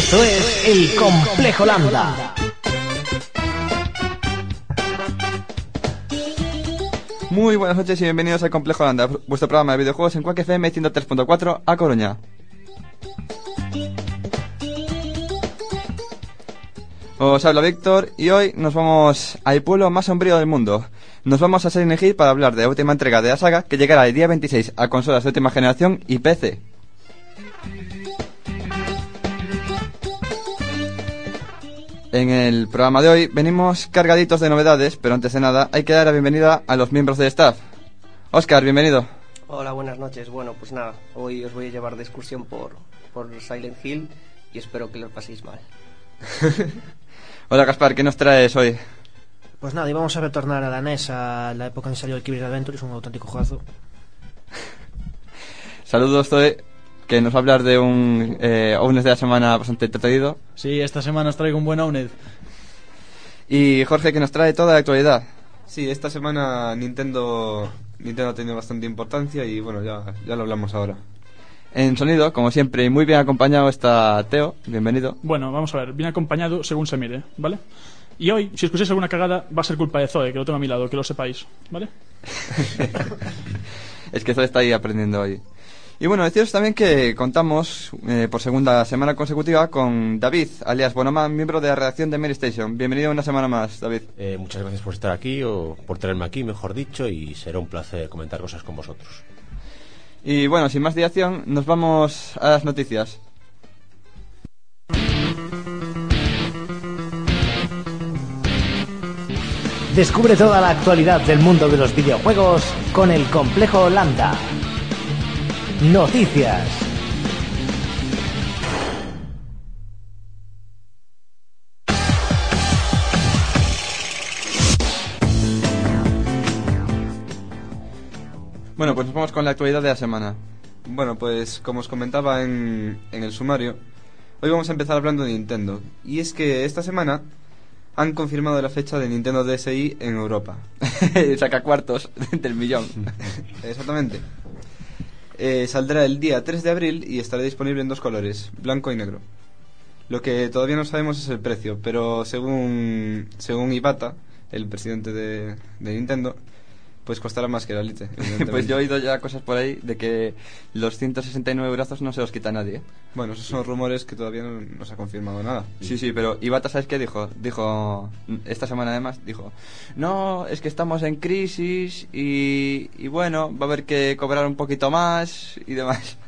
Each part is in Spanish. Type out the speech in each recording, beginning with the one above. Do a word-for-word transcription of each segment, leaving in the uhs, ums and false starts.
Esto es El Complejo Lambda. Muy buenas noches y bienvenidos al Complejo Lambda, vuestro programa de videojuegos en Quack F M ciento tres punto cuatro a Coruña. Os habla Víctor y hoy nos vamos al pueblo más sombrío del mundo. Nos vamos a Silent Hill para hablar de la última entrega de la saga que llegará el día veintiséis a consolas de última generación y P C. En el programa de hoy venimos cargaditos de novedades, pero antes de nada hay que dar la bienvenida a los miembros del staff. Óscar, bienvenido. Hola, buenas noches. Bueno, pues nada, hoy os voy a llevar de excursión por, por Silent Hill y espero que lo paséis mal. Hola, Gaspar, ¿qué nos traes hoy? Pues nada, íbamos a retornar a la N E S a la época en que salió el Kirby Adventure, es un auténtico juegazo. Saludos, Zoe, que nos va a hablar de un eh, Owned de la semana bastante entretenido. Sí, esta semana os traigo un buen Owned. Y Jorge, que nos trae toda la actualidad. Sí, esta semana Nintendo Nintendo ha tenido bastante importancia y bueno, ya, ya lo hablamos ahora. En sonido, como siempre, y muy bien acompañado está Teo, bienvenido. Bueno, vamos a ver, bien acompañado según se mire, ¿vale? Y hoy, si escucháis alguna cagada, va a ser culpa de Zoe, que lo tengo a mi lado, que lo sepáis, ¿vale? Es que Zoe está ahí aprendiendo hoy. Y bueno, deciros también que contamos eh, por segunda semana consecutiva con David, alias Bonoman, miembro de la redacción de Mary Station. Bienvenido una semana más, David. Eh, muchas gracias por estar aquí, o por tenerme aquí, mejor dicho, y será un placer comentar cosas con vosotros. Y bueno, sin más dilación, nos vamos a las noticias. Descubre toda la actualidad del mundo de los videojuegos con El Complejo Lambda. Noticias. Bueno, pues nos vamos con la actualidad de la semana. Bueno, pues como os comentaba en, en el sumario, hoy vamos a empezar hablando de Nintendo. Y es que esta semana han confirmado la fecha de Nintendo D S i en Europa. Saca cuartos del millón. Exactamente. Eh, saldrá el día tres de abril y estará disponible en dos colores, blanco y negro. Lo que todavía no sabemos es el precio, pero según según Iwata, el presidente de, de Nintendo, pues costará más que la Lite. Pues yo he oído ya cosas por ahí de que los ciento sesenta y nueve brazos no se los quita nadie, ¿eh? Bueno, esos son rumores que todavía no, no se ha confirmado nada. Sí, sí, pero Iwata, ¿sabes qué dijo? Dijo, esta semana además, dijo, no, es que estamos en crisis y, y bueno, va a haber que cobrar un poquito más y demás.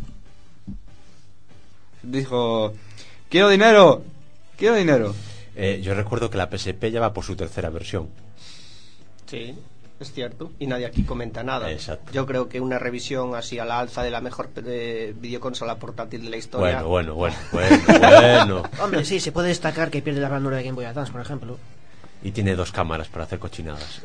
Dijo, quiero dinero, quiero dinero. Eh, yo recuerdo que la P S P ya va por su tercera versión. Sí, es cierto, y nadie aquí comenta nada. Exacto. Yo creo que una revisión así a la alza de la mejor eh, videoconsola portátil de la historia. Bueno, bueno, bueno, bueno, bueno. Hombre, sí, se puede destacar que pierde la ranura de Game Boy Advance, por ejemplo. Y tiene dos cámaras para hacer cochinadas.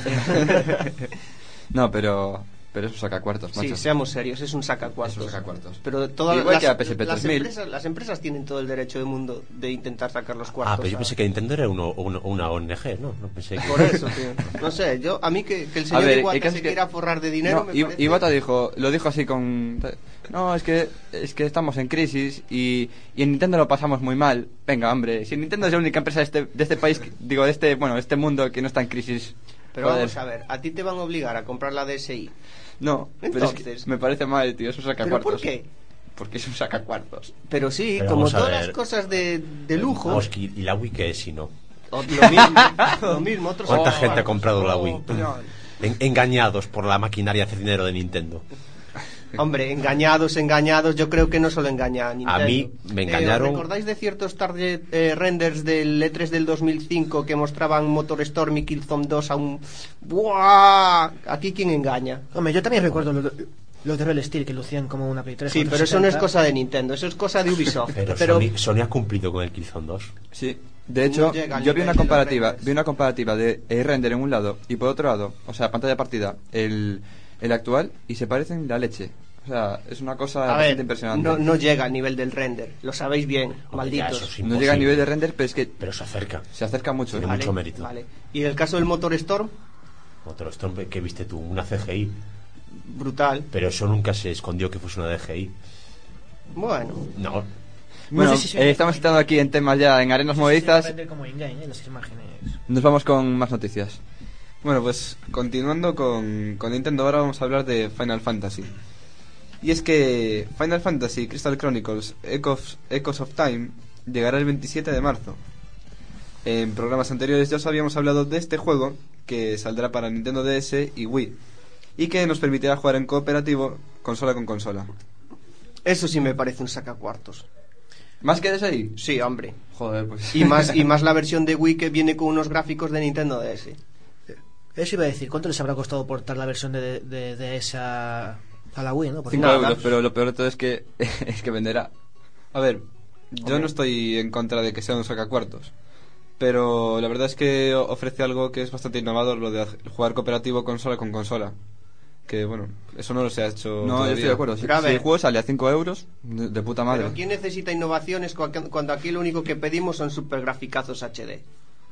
No, pero pero eso saca cuartos, macho. Sí, seamos serios, es un sacacuartos. Eso saca cuartos. Pero todas igual las, que la P S P las, tres mil. empresas, las empresas tienen todo el derecho del mundo de intentar sacar los cuartos. Ah, pero yo pensé que Nintendo era uno, uno, una O N G, ¿no? No pensé que... Por eso, tío. No sé, yo a mí que, que el señor ver, Iwata que se que... quiera forrar de dinero. No, me parece... Iwata dijo, lo dijo así con, no, es que es que estamos en crisis y, y en Nintendo lo pasamos muy mal. Venga, hombre, si Nintendo es la única empresa de este, de este país, digo, de este, bueno, de este mundo que no está en crisis. Pero joder. vamos a ver, a ti te van a obligar a comprar la D S i. No, Entonces, pero es que me parece mal, tío, eso saca ¿pero cuartos. por qué? Porque eso saca cuartos. Pero sí, Pero como vamos a todas ver. las cosas de, de lujo. Oski, ¿y la Wii qué es si no? o lo mismo, lo mismo otros ¿Cuánta oh, gente ha comprado la Wii? oh, no. En- engañados por la maquinaria de hacer dinero de Nintendo. Hombre, engañados, engañados, yo creo que no solo engaña a Nintendo. A mí me engañaron. Eh, ¿os ¿Recordáis de ciertos target eh, renders del E tres del dos mil cinco que mostraban MotorStorm y Killzone dos a un... ¡Buah! Aquí quién engaña. Hombre, yo también recuerdo los lo de Real Steel que lucían como una Play tres. Sí, pero eso no es cosa de Nintendo, eso es cosa de Ubisoft. Pero, pero Sony, Sony ha cumplido con el Killzone dos. Sí, de hecho, No llega al yo vi nivel una de los comparativa, renders. vi una comparativa de el render en un lado y por otro lado, o sea, pantalla partida, el, el actual, y se parecen la leche. O sea, es una cosa a bastante ver, impresionante. no, no llega al nivel del render, lo sabéis bien, Hombre, malditos. ya, eso es No llega a imposible. nivel de render, pero es que Pero se acerca. se acerca mucho. Tiene ¿eh? mucho mérito. Vale. Y en el caso del MotorStorm, Otro Storm que viste tú, una C G I. brutal. Pero eso nunca se escondió que fuese una D G I. Bueno, No. Bueno, No sé si se- eh, estamos entrando aquí en temas ya en arenas Se movedizas. vende como in-game, ¿eh? Las imágenes. Nos vamos con más noticias. Bueno, pues continuando con, con Nintendo, ahora vamos a hablar de Final Fantasy. Y es que Final Fantasy Crystal Chronicles Echoes, Echoes of Time llegará el veintisiete de marzo. En programas anteriores ya os habíamos hablado de este juego, que saldrá para Nintendo D S y Wii, y que nos permitirá jugar en cooperativo, consola con consola. Eso sí me parece un sacacuartos. ¿Más que de ese ahí? Sí, hombre. Joder, pues. Y más, y más la versión de Wii que viene con unos gráficos de Nintendo D S. Eso iba a decir, ¿cuánto les habrá costado portar la versión de, de, de esa a la Wii, no? Porque cinco nada. euros, pero lo peor de todo es que es que venderá. A ver, yo Hombre. no estoy en contra de que sea un sacacuartos, pero la verdad es que o- ofrece algo que es bastante innovador, lo de ha- jugar cooperativo consola con consola. Que bueno, eso no lo se ha hecho No, yo todavía. estoy de acuerdo. Si, Pero a si ver. el juego sale a cinco euros, de, de puta madre. Pero ¿quién necesita innovaciones cua- cuando aquí lo único que pedimos son super graficazos H D?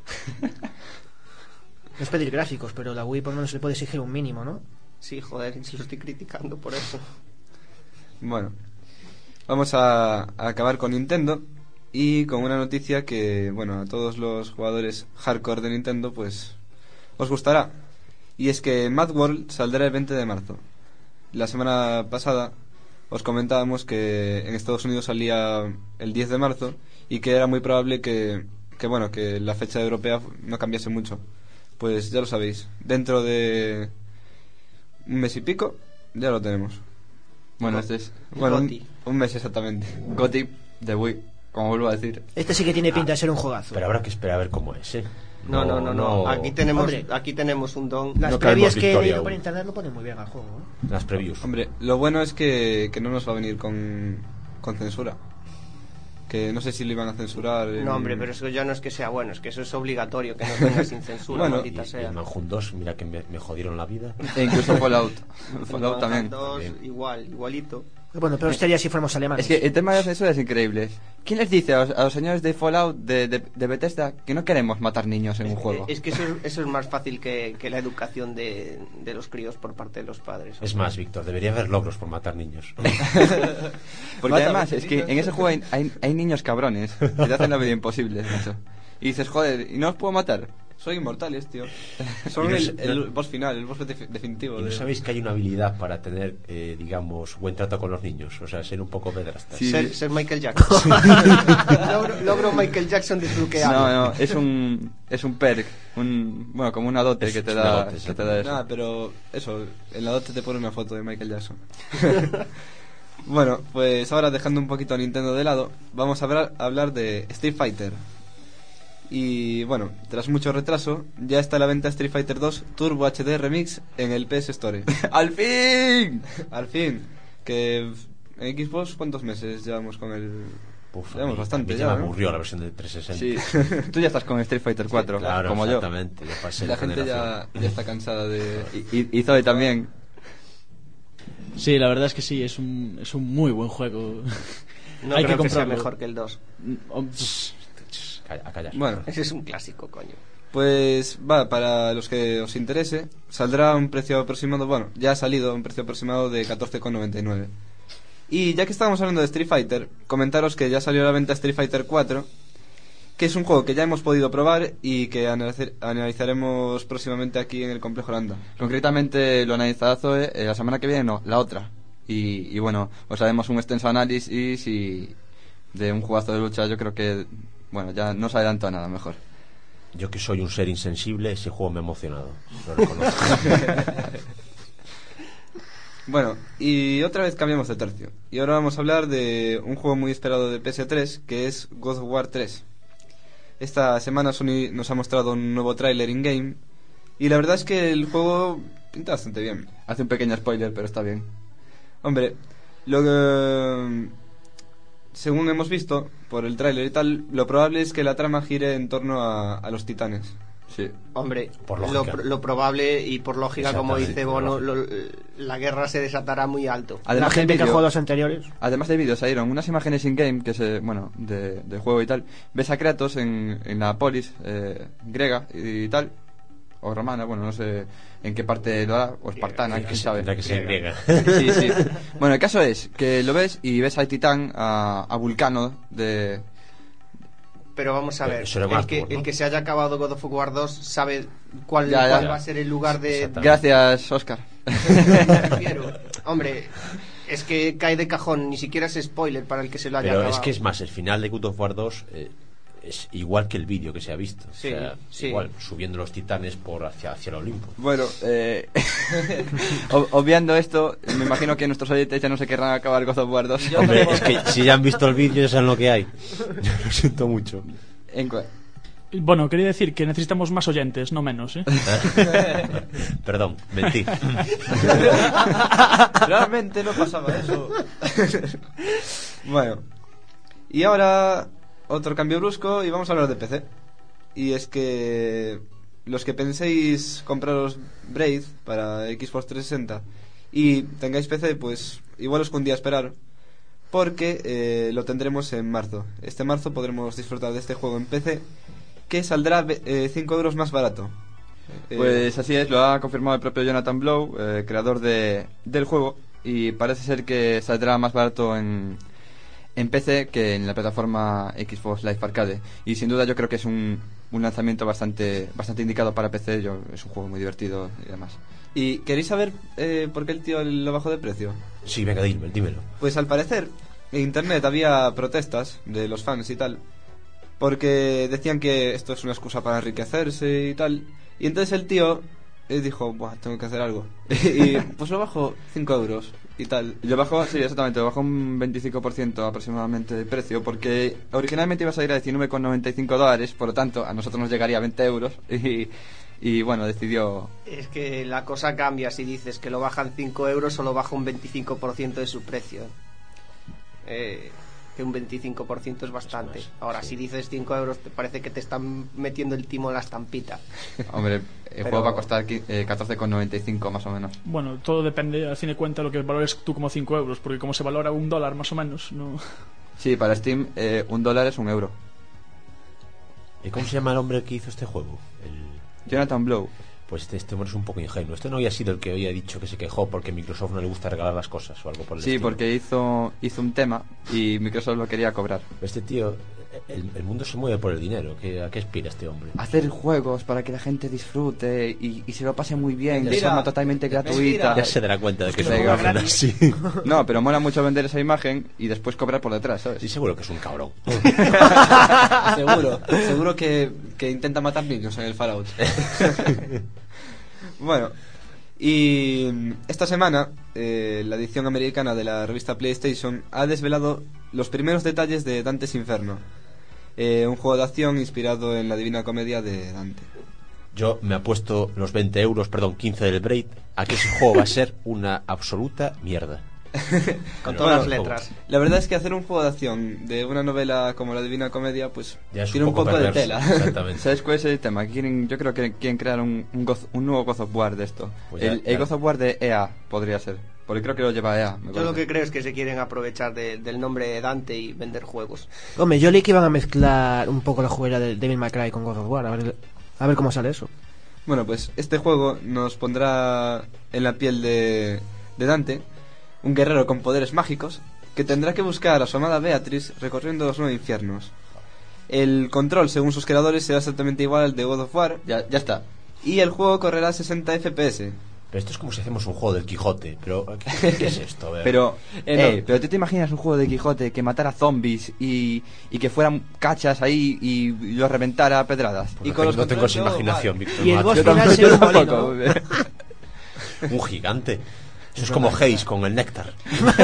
no es pedir gráficos, pero la Wii por lo menos le puede exigir un mínimo, ¿no? Sí, joder, se lo estoy criticando por eso. Bueno, vamos a, a acabar con Nintendo y con una noticia que, bueno, a todos los jugadores hardcore de Nintendo, pues, os gustará. Y es que Mad World saldrá el veinte de marzo. La semana pasada os comentábamos que en Estados Unidos salía el diez de marzo y que era muy probable que, que bueno, que la fecha europea no cambiase mucho. Pues ya lo sabéis, dentro de un mes y pico ya lo tenemos. Bueno, este es Bueno, un, Goti. un mes exactamente. Gothic de Wii, como vuelvo a decir. Este sí que tiene pinta de ser un juegazo. Pero habrá que esperar a ver cómo es, ¿eh? No, no, no, no. Aquí tenemos, Hombre. aquí tenemos un don. Las no previas caemos que he victoria leído por aún. internet lo ponen muy bien al juego, ¿eh? Las previews. Hombre, lo bueno es que, que no nos va a venir con, con censura. Que no sé si lo iban a censurar. en- No, hombre, pero eso ya no es que sea bueno, es que eso es obligatorio, que no tenga sin censura, Bueno, Y, maldita y sea. el Manhunt dos, mira que me, me jodieron la vida. E incluso Fallout. Fallout Manhunt también. dos, También. igual, igualito. Bueno, pero sería si fuéramos alemanes. Es que el tema de la censura es increíble. ¿Quién les dice a los, a los señores de Fallout, de, de, de Bethesda, que no queremos matar niños en un juego? Es que eso es, eso es más fácil que, que la educación de, de los críos por parte de los padres. Es más, Víctor, debería haber logros por matar niños. Porque Mata además a es que en ese juego hay, hay, hay niños cabrones que te hacen la vida imposible, macho. Y dices, joder, ¿y no los puedo matar? Son inmortales, tío. Son Y no el, sé- el boss final, el boss defi- definitivo. ¿Y no de- sabéis que hay una habilidad para tener, eh, digamos, buen trato con los niños? O sea, ser un poco pedrastas. Sí. Ser, ser Michael Jackson. logro, logro Michael Jackson desbloqueado. No, no, es un, es un perk, un, bueno, como una dote Es- que te es una da, dote, sí. que te da eso. Nada, pero eso, en la dote te pone una foto de Michael Jackson. Bueno, pues ahora dejando un poquito a Nintendo de lado, vamos a hablar, a hablar de Street Fighter. Y bueno, tras mucho retraso, ya está a la venta Street Fighter dos Turbo H D Remix en el P S Store. ¡Al fin! Al fin, que en Xbox, ¿cuántos meses llevamos con el...? Uf, Llevamos a mí- bastante a mí ya, ya me ¿no? aburrió la versión de trescientos sesenta. Sí, tú ya estás con Street Fighter cuatro, Claro, como yo. exactamente. Ya pasé La de gente ya, generación. ya está cansada de... Y, y, y Zoe también. Sí, la verdad es que sí, es un, es un muy buen juego. No Hay creo que que, sea comprarlo. mejor que el dos. Oh, pss, Calla, a callar. Bueno, Ese es un clásico, coño. pues va, para los que os interese, saldrá a un precio aproximado, bueno, ya ha salido a un precio aproximado de catorce con noventa y nueve. Y ya que estábamos hablando de Street Fighter, comentaros que ya salió a la venta Street Fighter cuatro, que es un juego que ya hemos podido probar y que analice- analizaremos próximamente aquí en el Complejo Holanda. Concretamente lo analizará Zoe eh, la semana que viene, no, la otra. Y, y bueno, os haremos un extenso análisis y de un jugazo de lucha. Yo creo que, bueno, ya no os adelanto a nada, mejor. Yo que soy un ser insensible, ese juego me ha emocionado. Lo reconozco. Bueno, y otra vez cambiamos de tercio. Y ahora vamos a hablar de un juego muy esperado de P S tres, que es God of War tres. Esta semana Sony nos ha mostrado un nuevo tráiler in-game, y la verdad es que el juego pinta bastante bien. Hace un pequeño spoiler, pero está bien. Hombre, lo que... según hemos visto por el tráiler y tal, lo probable es que la trama gire en torno a, a los titanes. Sí. Hombre, Por lo, lógica. lo probable y por lógica, como Exactamente, dice por Bono, lógica. lo- la guerra se desatará muy alto. La Además gente del que ha vídeo- jugado los anteriores. Además del vídeo salieron unas imágenes in-game que se, bueno, de, de juego y tal. Ves a Kratos en, en la polis eh, griega y, tal. o romana, bueno, no sé en qué parte lo hará, o espartana, quién sabe. Tendrá que ser griega. Sí, sí. Bueno, el caso es que lo ves y ves a Titán, a, a Vulcano de... Pero vamos a ver, Eso era el más que, por, ¿no? el que se haya acabado God of War dos sabe cuál, Ya, ya, cuál ya. va a ser el lugar de... Exactamente. Gracias, Oscar. Me refiero. Hombre, es que cae de cajón, ni siquiera es spoiler para el que se lo haya Pero acabado. es que es más, el final de God of War dos eh, es igual que el vídeo que se ha visto. Sí, o sea, sí. igual, subiendo los titanes por hacia, hacia el Olimpo. Bueno, eh, ob- obviando esto, me imagino que nuestros oyentes ya no se querrán acabar God of War dos. Hombre, es que si ya han visto el vídeo ya saben lo que hay. Yo lo siento mucho. En cu- Bueno, quería decir que necesitamos más oyentes, no menos, ¿eh? Perdón, mentí. Realmente no pasaba eso. Bueno, y ahora otro cambio brusco y vamos a hablar de P C. Y es que los que penséis compraros Braid para Xbox trescientos sesenta y tengáis P C, pues igual os cundía esperar, porque eh, lo tendremos en marzo. Este marzo podremos disfrutar de este juego en P C, que saldrá cinco euros más barato. Eh, Pues así es, lo ha confirmado el propio Jonathan Blow, eh, creador de, del juego, y parece ser que saldrá más barato en, en P C que en la plataforma Xbox Live Arcade. Y sin duda yo creo que es un, un lanzamiento bastante bastante indicado para P C. Yo, es un juego muy divertido y demás. ¿Y queréis saber eh, por qué el tío lo bajó de precio? Sí, venga, dime, dímelo. Pues al parecer en internet había protestas de los fans y tal, porque decían que esto es una excusa para enriquecerse y tal. Y entonces el tío eh, dijo, buah, tengo que hacer algo. Y pues lo bajó cinco euros y tal. Yo bajo, sí, exactamente, lo bajó un veinticinco por ciento aproximadamente de precio, porque originalmente iba a salir a diecinueve con noventa y cinco dólares, por lo tanto a nosotros nos llegaría a veinte euros y, y bueno, decidió... Es que la cosa cambia si dices que lo bajan cinco euros o lo baja un veinticinco por ciento de su precio. Eh, que un veinticinco por ciento es bastante. Ahora, si dices cinco euros, te parece que te están metiendo el timo en la estampita. Hombre, el Pero- juego va a costar qui- eh, catorce con noventa y cinco más o menos. Bueno, todo depende, al fin de cuentas, lo que valores tú como cinco euros, porque como se valora un dólar más o menos, no... Sí, para Steam eh, un dólar es un euro. ¿Y cómo se llama el hombre que hizo este juego? El... Jonathan Blow. Pues este, este hombre es un poco ingenuo. Este no había sido el que había dicho que se quejó porque a Microsoft no le gusta regalar las cosas o algo por el Sí, estilo. porque hizo hizo un tema y Microsoft lo quería cobrar. Este tío, el, el mundo se mueve por el dinero. ¿Qué, ¿A qué aspira este hombre? Hacer juegos para que la gente disfrute y, y se lo pase muy bien de Mentira. forma totalmente gratuita. Mentira. Ya se dará cuenta de que es que un lo cabrón gratis. así. No, pero mola mucho vender esa imagen y después cobrar por detrás, ¿sabes? Sí, seguro que es un cabrón. Seguro, seguro que, que intenta matar niños en el Fallout. Bueno, y esta semana eh, la edición americana de la revista PlayStation ha desvelado los primeros detalles de Dante's Inferno, eh, un juego de acción inspirado en la Divina Comedia de Dante. Yo me apuesto los veinte euros, perdón, quince del Braid, a que ese juego va a ser una absoluta mierda. Con Pero todas las bueno, letras. La verdad es que hacer un juego de acción de una novela como la Divina Comedia, pues Ya es tiene un poco, de perverso, tela. Exactamente. ¿Sabes cuál es el tema? Quieren, yo creo que quieren crear un, un, God- un nuevo God of War de esto. Pues ya- el, ya- el God of War de E A podría ser. Porque creo que lo lleva E A. me Yo parece. lo que creo es que se quieren aprovechar de- del nombre de Dante y vender juegos. Hombre, yo leí que iban a mezclar un poco la juguera de Devil May Cry con God of War. A ver, a ver cómo sale eso. Bueno, pues este juego nos pondrá en la piel de, de Dante, un guerrero con poderes mágicos, que tendrá que buscar a su amada Beatriz recorriendo los nueve infiernos. El control, según sus creadores, será exactamente igual al de God of War, Ya, ya está. y el juego correrá a sesenta F P S. Pero esto es como si hacemos un juego del Quijote. Pero, ¿qué, qué es esto? A ver. Pero, Eh, eh, no. pero ¿tú te imaginas un juego de Quijote que matara zombies y, y que fueran cachas ahí y los reventara a pedradas? Porque y con no los tengo esa controles de imaginación, God Víctor. Y el macho. boss Yo final tampoco, será yo un molino. tampoco. Un gigante. Eso es como Haze con el néctar.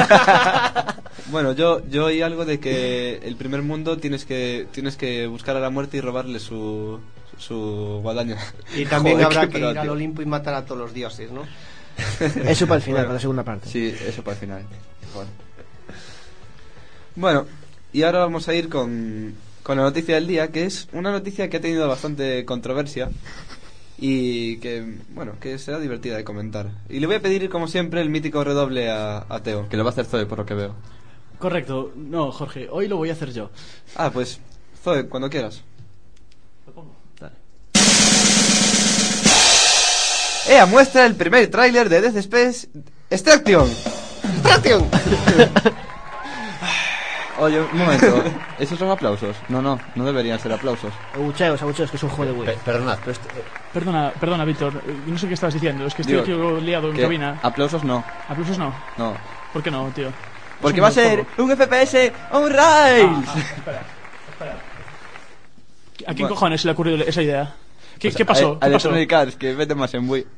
Bueno, yo yo oí algo de que el primer mundo tienes que tienes que buscar a la muerte y robarle su su guadaña. Y también Joder, habrá qué que ir al pedazo. Olimpo y matar a todos los dioses, ¿no? Eso para el final, Bueno, para la segunda parte. Sí, eso para el final. Joder. Bueno, y ahora vamos a ir con, con la noticia del día, que es una noticia que ha tenido bastante controversia y que, bueno, que será divertida de comentar. Y le voy a pedir, como siempre, el mítico redoble a, a Teo. Que lo va a hacer Zoe, por lo que veo. Correcto. No, Jorge, hoy lo voy a hacer yo. Ah, pues, Zoe, cuando quieras. Lo pongo. Dale. E a muestra el primer tráiler de Dead Space Extraction. ¡Extraction! Oye, un momento. ¿Esos son aplausos? No, no, no deberían ser aplausos. Abucheos, abucheos, que es un juego de Wii. Pe- perdonad, pero este- Perdona, perdona, Víctor. eh, No sé qué estabas diciendo. Es que estoy Digo, aquí liado en que cabina. aplausos no, Aplausos no. no. ¿Por qué no, tío? Porque Es un va a ser juego. un F P S on rails. ¿A quién Bueno. cojones se le ha ocurrido esa idea? ¿Qué, Pues ¿qué pasó? A, a ¿Qué pasó? Electronic Arts, que vende más en Wii.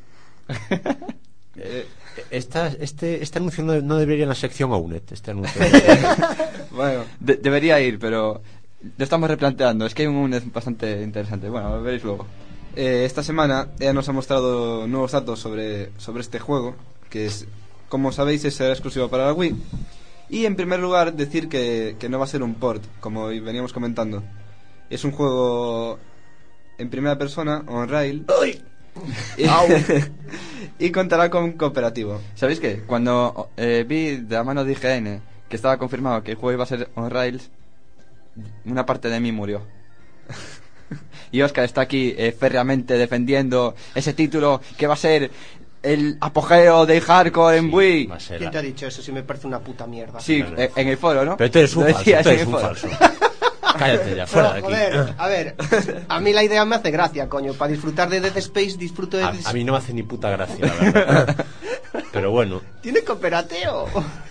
eh, esta, este, este anuncio no, no debería ir en la sección Ounet. Este anuncio. Bueno, De- debería ir, pero lo estamos replanteando. Es que hay un bastante interesante. Bueno, lo veréis luego. eh, esta semana ella nos ha mostrado nuevos datos sobre, sobre este juego, que es, como sabéis, es exclusivo para la Wii. Y en primer lugar decir que, que no va a ser un port, como veníamos comentando. Es un juego en primera persona, on rail. Y, y contará con cooperativo. ¿Sabéis qué? Cuando eh, vi de la mano de I G N que estaba confirmado que el juego iba a ser on rails, una parte de mí murió. Y Oscar está aquí eh, férreamente defendiendo ese título que va a ser el apogeo del hardcore en Wii. Va a ser ¿Quién la- te ha dicho eso? Si me parece una puta mierda. Sí, eh, en el foro, ¿no? Pero tú eres un Lo falso, decías tú en eres el un foro. falso. Cállate ya, fuera de No, aquí. joder, a ver, a mí la idea me hace gracia, coño. Para disfrutar de Dead Space, disfruto de A, Dead a mí no me hace ni puta gracia, la verdad. Pero bueno, Tiene cooperativo.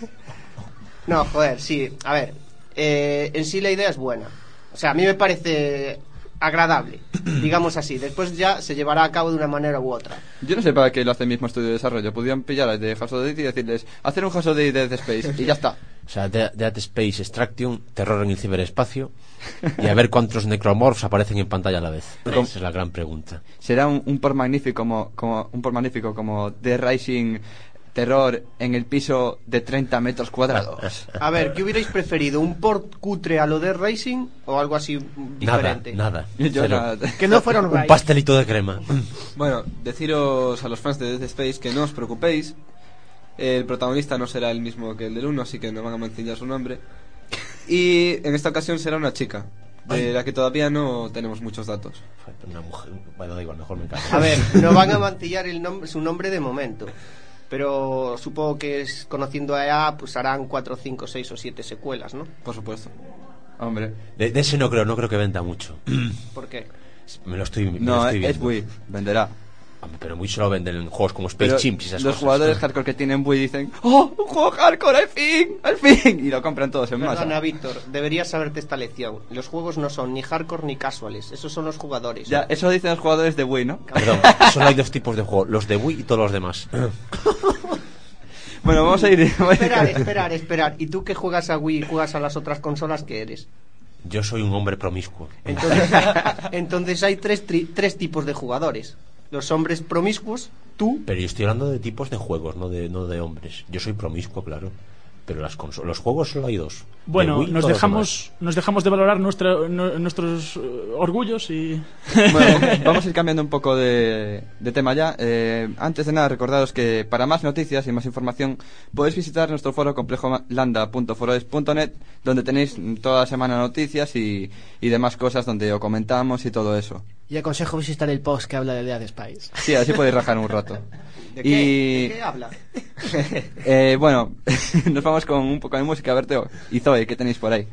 No, joder, sí. A ver, eh, en sí la idea es buena. O sea, a mí me parece agradable, digamos así. Después ya se llevará a cabo de una manera u otra. Yo no sé para qué lo hace el mismo estudio de desarrollo. Podrían pillar a de House of the Dead y decirles, hacer un House of the Dead Space y ya está. o sea, Dead Dead Space Extraction, terror en el ciberespacio, y a ver cuántos necromorphs aparecen en pantalla a la vez. Esa es la gran pregunta. Será un, un por magnífico como, como un por magnífico como The Rising terror en el piso de treinta metros cuadrados. A ver, ¿qué hubierais preferido? ¿Un port cutre a lo de Racing o algo así diferente? Nada, nada. Yo Cero. nada. Que no fueron Un right. pastelito de crema. Bueno, deciros a los fans de Dead Space que no os preocupéis. El protagonista no será el mismo que el del uno, así que no van a mancillar su nombre. Y en esta ocasión será una chica, de la que todavía no tenemos muchos datos. Una mujer. Bueno, da igual, mejor me callo. A ver, no van a mantillar el nom- su nombre de momento. Pero supongo que es, conociendo a E A, pues harán cuatro, cinco, seis o siete secuelas, ¿no? Por supuesto. Hombre. De, de ese no creo, no creo que venda mucho. ¿Por qué? Me lo estoy, me lo No, estoy es viendo. Wii, venderá. Hombre, pero muy solo venden en juegos como Space Pero Chimps y esas los cosas. jugadores hardcore que tienen Wii dicen, ¡oh, un juego hardcore, al fin! ¡Al fin! Y lo compran todos en masa. Perdona, Víctor, deberías saberte esta lección. Los juegos no son ni hardcore ni casuales. Esos son los jugadores. Ya, eso dicen los jugadores de Wii, ¿no? Perdón, solo hay dos tipos de juego, los de Wii y todos los demás. Bueno, vamos a ir... Esperar, esperar, esperar. ¿Y tú que juegas a Wii y juegas a las otras consolas, qué eres? Yo soy un hombre promiscuo. Entonces, entonces hay tres, tri- tres tipos de jugadores. Los hombres promiscuos, tú... Pero yo estoy hablando de tipos de juegos, no de, no de hombres. Yo soy promiscuo, claro. Pero las conso- los juegos solo hay dos. Bueno, De Wii y nos todos los dejamos, nos dejamos de valorar nuestra, nu- nuestros eh, orgullos y... Bueno, vamos a ir cambiando un poco de, de tema ya. Eh, antes de nada, recordaros que para más noticias y más información podéis visitar nuestro foro complejolanda punto foroes punto net, donde tenéis toda la semana noticias y, y demás cosas donde os comentamos y todo eso. Y aconsejo visitar el post que habla de Dead Space. Sí, así podéis rajar un rato. ¿De qué? Y ¿De qué habla? eh, bueno, nos vamos con un poco de música. A ver, Teo y Zoe, ¿qué tenéis por ahí?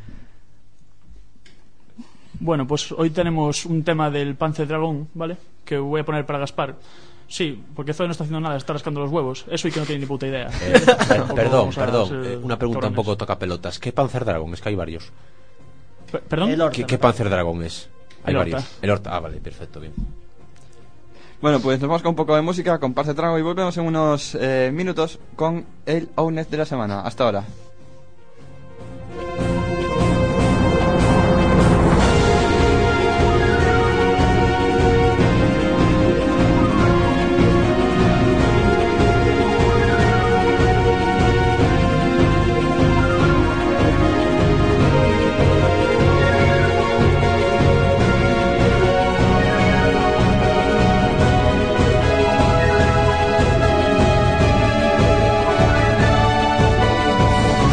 Bueno, pues hoy tenemos un tema del Panzer Dragon, ¿vale? Que voy a poner para Gaspar. Sí, porque Zoe no está haciendo nada, está rascando los huevos. Eso y que no tiene ni puta idea. Eh, per- Tampoco perdón, vamos a perdón. ser eh, una pregunta un cabrones. poco toca pelotas. ¿Qué Panzer Dragon? Es que hay varios. Pe- ¿Perdón? El Horta. ¿Qué, qué Panzer Dragon es? Hay El varios. Horta. El Horta. Ah, vale, perfecto, bien. Bueno, pues nos vamos con un poco de música, con Parce Trago y volvemos en unos eh, minutos con el Ounet de la semana. Hasta ahora. Thank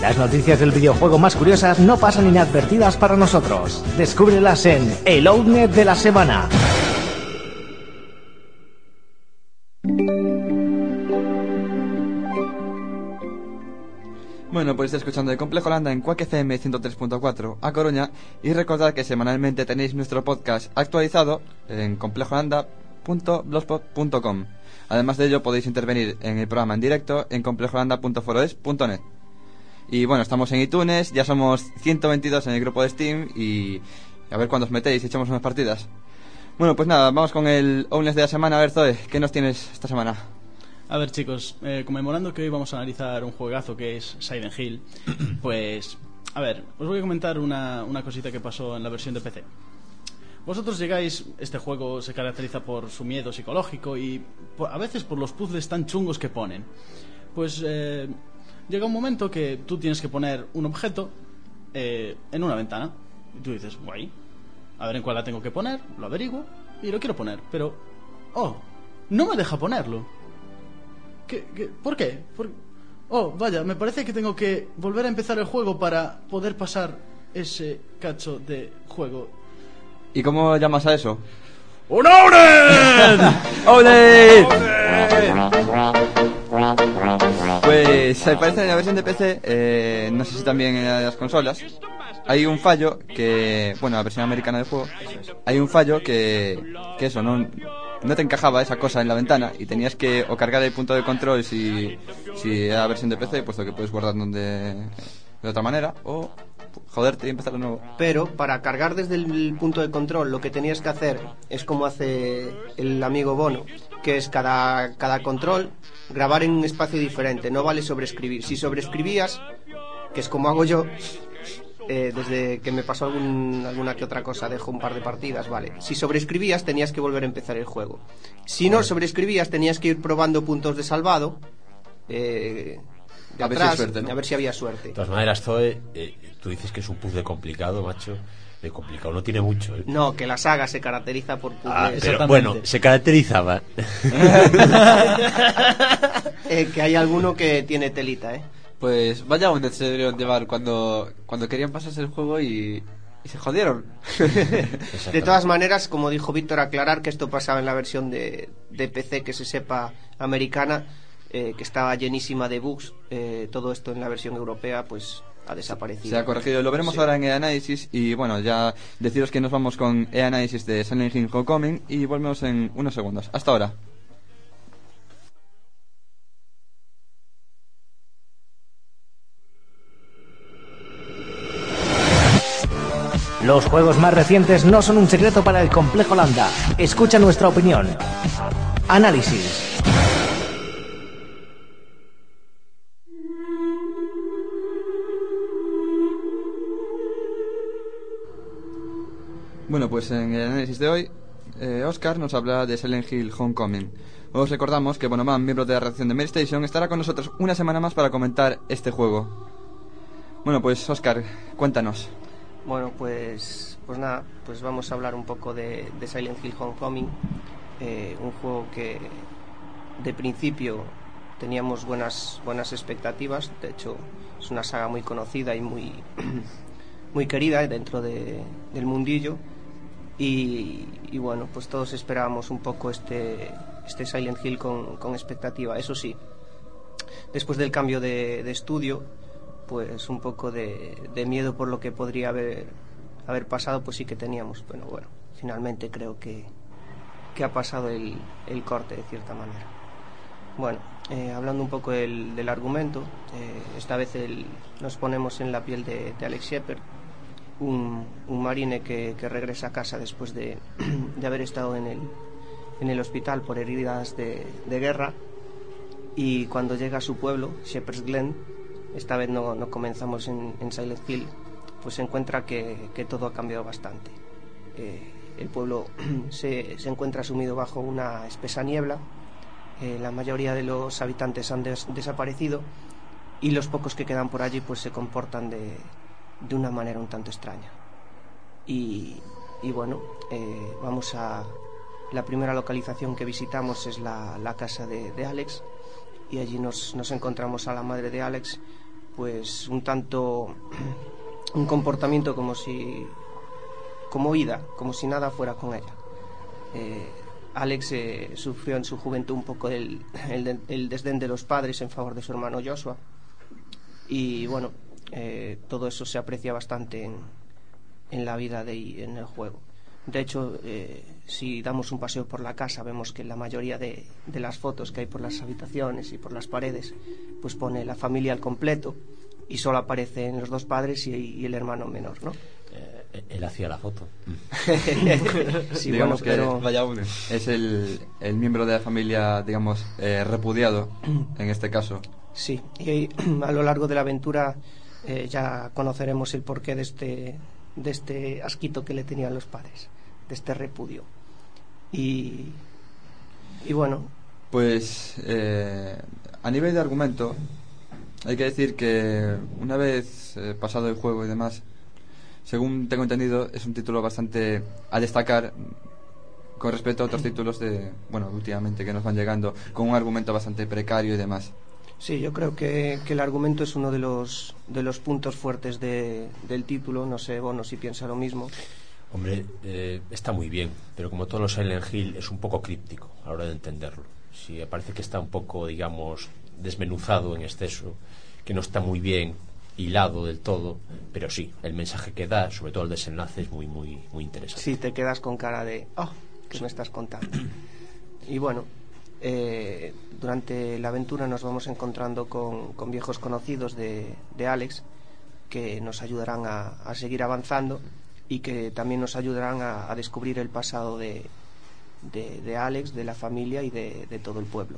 Las noticias del videojuego más curiosas no pasan inadvertidas para nosotros. Descúbrelas en el Outnet de la semana. Bueno, pues estáis escuchando el Complejo Holanda en Quack F M ciento tres punto cuatro a Coruña, y recordad que semanalmente tenéis nuestro podcast actualizado en complejo holanda punto blogspot punto com. Además de ello, podéis intervenir en el programa en directo en complejo holanda punto foroes punto net. Y bueno, estamos en iTunes, ya somos ciento veintidós en el grupo de Steam, y a ver cuándo os metéis y echamos unas partidas. Bueno, pues nada, vamos con el Ownes de la semana. A ver, Zoe, ¿qué nos tienes esta semana? A ver, chicos, eh, conmemorando que hoy vamos a analizar un juegazo que es Silent Hill, pues, a ver, os voy a comentar una, una cosita que pasó en la versión de P C. Vosotros llegáis, este juego se caracteriza por su miedo psicológico y por, a veces por los puzzles tan chungos que ponen. Pues eh, llega un momento que tú tienes que poner un objeto eh, en una ventana y tú dices, guay, a ver en cuál la tengo que poner, lo averiguo y lo quiero poner, pero, oh, no me deja ponerlo. ¿Qué, qué, ¿Por qué? ¿Por... Oh, vaya, me parece que tengo que volver a empezar el juego para poder pasar ese cacho de juego. ¿Y cómo llamas a eso? ¡Un Ownet! ¡Ownet! Pues al parecer en la versión de P C, eh, no sé si también en las consolas, hay un fallo que, bueno, la versión americana del juego, hay un fallo que, que eso, no... no te encajaba esa cosa en la ventana y tenías que o cargar el punto de control si, si era la versión de P C, puesto que puedes guardar donde de otra manera, o joderte y empezar de nuevo. Pero para cargar desde el punto de control lo que tenías que hacer es como hace el amigo Bono, que es cada, cada control grabar en un espacio diferente, no vale sobreescribir. Si sobreescribías, que es como hago yo, Eh, desde que me pasó algún, alguna que otra cosa, dejo un par de partidas, vale. Si sobreescribías tenías que volver a empezar el juego. Si no sobreescribías tenías que ir probando puntos de salvado eh, de a atrás, ver si hay suerte, ¿no? a ver si había suerte. De todas maneras, Zoe, eh, tú dices que es un puzzle complicado, macho. De complicado no tiene mucho, ¿eh? No, que la saga se caracteriza por Ah, puzzles. pero bueno, se caracterizaba. eh, que hay alguno que tiene telita, ¿eh? Pues vaya donde se debieron llevar cuando, cuando querían pasarse el juego y, y se jodieron. De todas maneras, como dijo Víctor, aclarar que esto pasaba en la versión de, de P C, que se sepa, americana, eh, que estaba llenísima de bugs. Eh, todo esto en la versión europea pues ha desaparecido. Se ha corregido, lo veremos sí. ahora en E-Análisis. Y bueno, ya deciros que nos vamos con E-Análisis de Silent Hill Homecoming y volvemos en unos segundos. Hasta ahora. Los juegos más recientes no son un secreto para el Complejo Holanda. Escucha nuestra opinión. Análisis. Bueno, pues en el análisis de hoy, eh, Oscar nos habla de Silent Hill Homecoming. Os recordamos que Bonoman, miembro de la redacción de Mail Station, estará con nosotros una semana más para comentar este juego. Bueno, pues Oscar, cuéntanos. Bueno, pues pues nada, pues vamos a hablar un poco de, de Silent Hill Homecoming, eh, un juego que de principio teníamos buenas buenas expectativas. De hecho, es una saga muy conocida y muy muy querida dentro de, del mundillo. Y, y bueno, pues todos esperábamos un poco este este Silent Hill con, con expectativa. Eso sí, después del cambio de, de estudio, pues un poco de, de miedo por lo que podría haber haber pasado, pues sí que teníamos. Pero bueno, finalmente creo que, que ha pasado el, el corte de cierta manera. Bueno, eh, hablando un poco del, del argumento, eh, esta vez el, nos ponemos en la piel de, de Alex Shepard, un, un marine que, que regresa a casa después de, de haber estado en el, en el hospital por heridas de, de guerra, y cuando llega a su pueblo, Shepherd's Glen, esta vez no, no comenzamos en, en Silent Hill, pues se encuentra que, que todo ha cambiado bastante. Eh, el pueblo se, se encuentra sumido bajo una espesa niebla, eh, la mayoría de los habitantes han des, desaparecido, y los pocos que quedan por allí pues se comportan de, de una manera un tanto extraña. Y, y bueno, eh, vamos a... La primera localización que visitamos es la, la casa de, de Alex, y allí nos, nos encontramos a la madre de Alex, pues un tanto un comportamiento como si como ida, como si nada fuera con ella. eh, Alex eh, sufrió en su juventud un poco el, el, el desdén de los padres en favor de su hermano Joshua, y bueno, eh, todo eso se aprecia bastante en, en la vida de en el juego. De hecho, eh, si damos un paseo por la casa, vemos que la mayoría de, de las fotos que hay por las habitaciones y por las paredes, pues pone la familia al completo, y solo aparecen los dos padres y, y el hermano menor, ¿no? Eh, él hacía la foto. Sí, digamos bueno, pero... que vaya uno. Es el, el miembro de la familia, digamos, eh, repudiado, en este caso. Sí, y a lo largo de la aventura eh, ya conoceremos el porqué de este, de este asquito que le tenían los padres, de este repudio. Y, y bueno... Pues, eh, a nivel de argumento, hay que decir que una vez eh, pasado el juego y demás, según tengo entendido, es un título bastante a destacar con respecto a otros títulos de, bueno, últimamente que nos van llegando, con un argumento bastante precario y demás. Sí, yo creo que, que el argumento es uno de los de los puntos fuertes de, del título. No sé, Bono, si piensa lo mismo. Hombre, eh, está muy bien, pero como todos los Silent Hill es un poco críptico a la hora de entenderlo. Sí, parece que está un poco, digamos, desmenuzado en exceso, que no está muy bien hilado del todo, pero sí, el mensaje que da, sobre todo el desenlace, es muy muy muy interesante. Sí, te quedas con cara de oh, ¿qué me estás contando? Y bueno, eh, durante la aventura nos vamos encontrando con, con viejos conocidos de, de Alex, que nos ayudarán a, a seguir avanzando, y que también nos ayudarán a, a descubrir el pasado de, de, de Alex, de la familia y de, de todo el pueblo.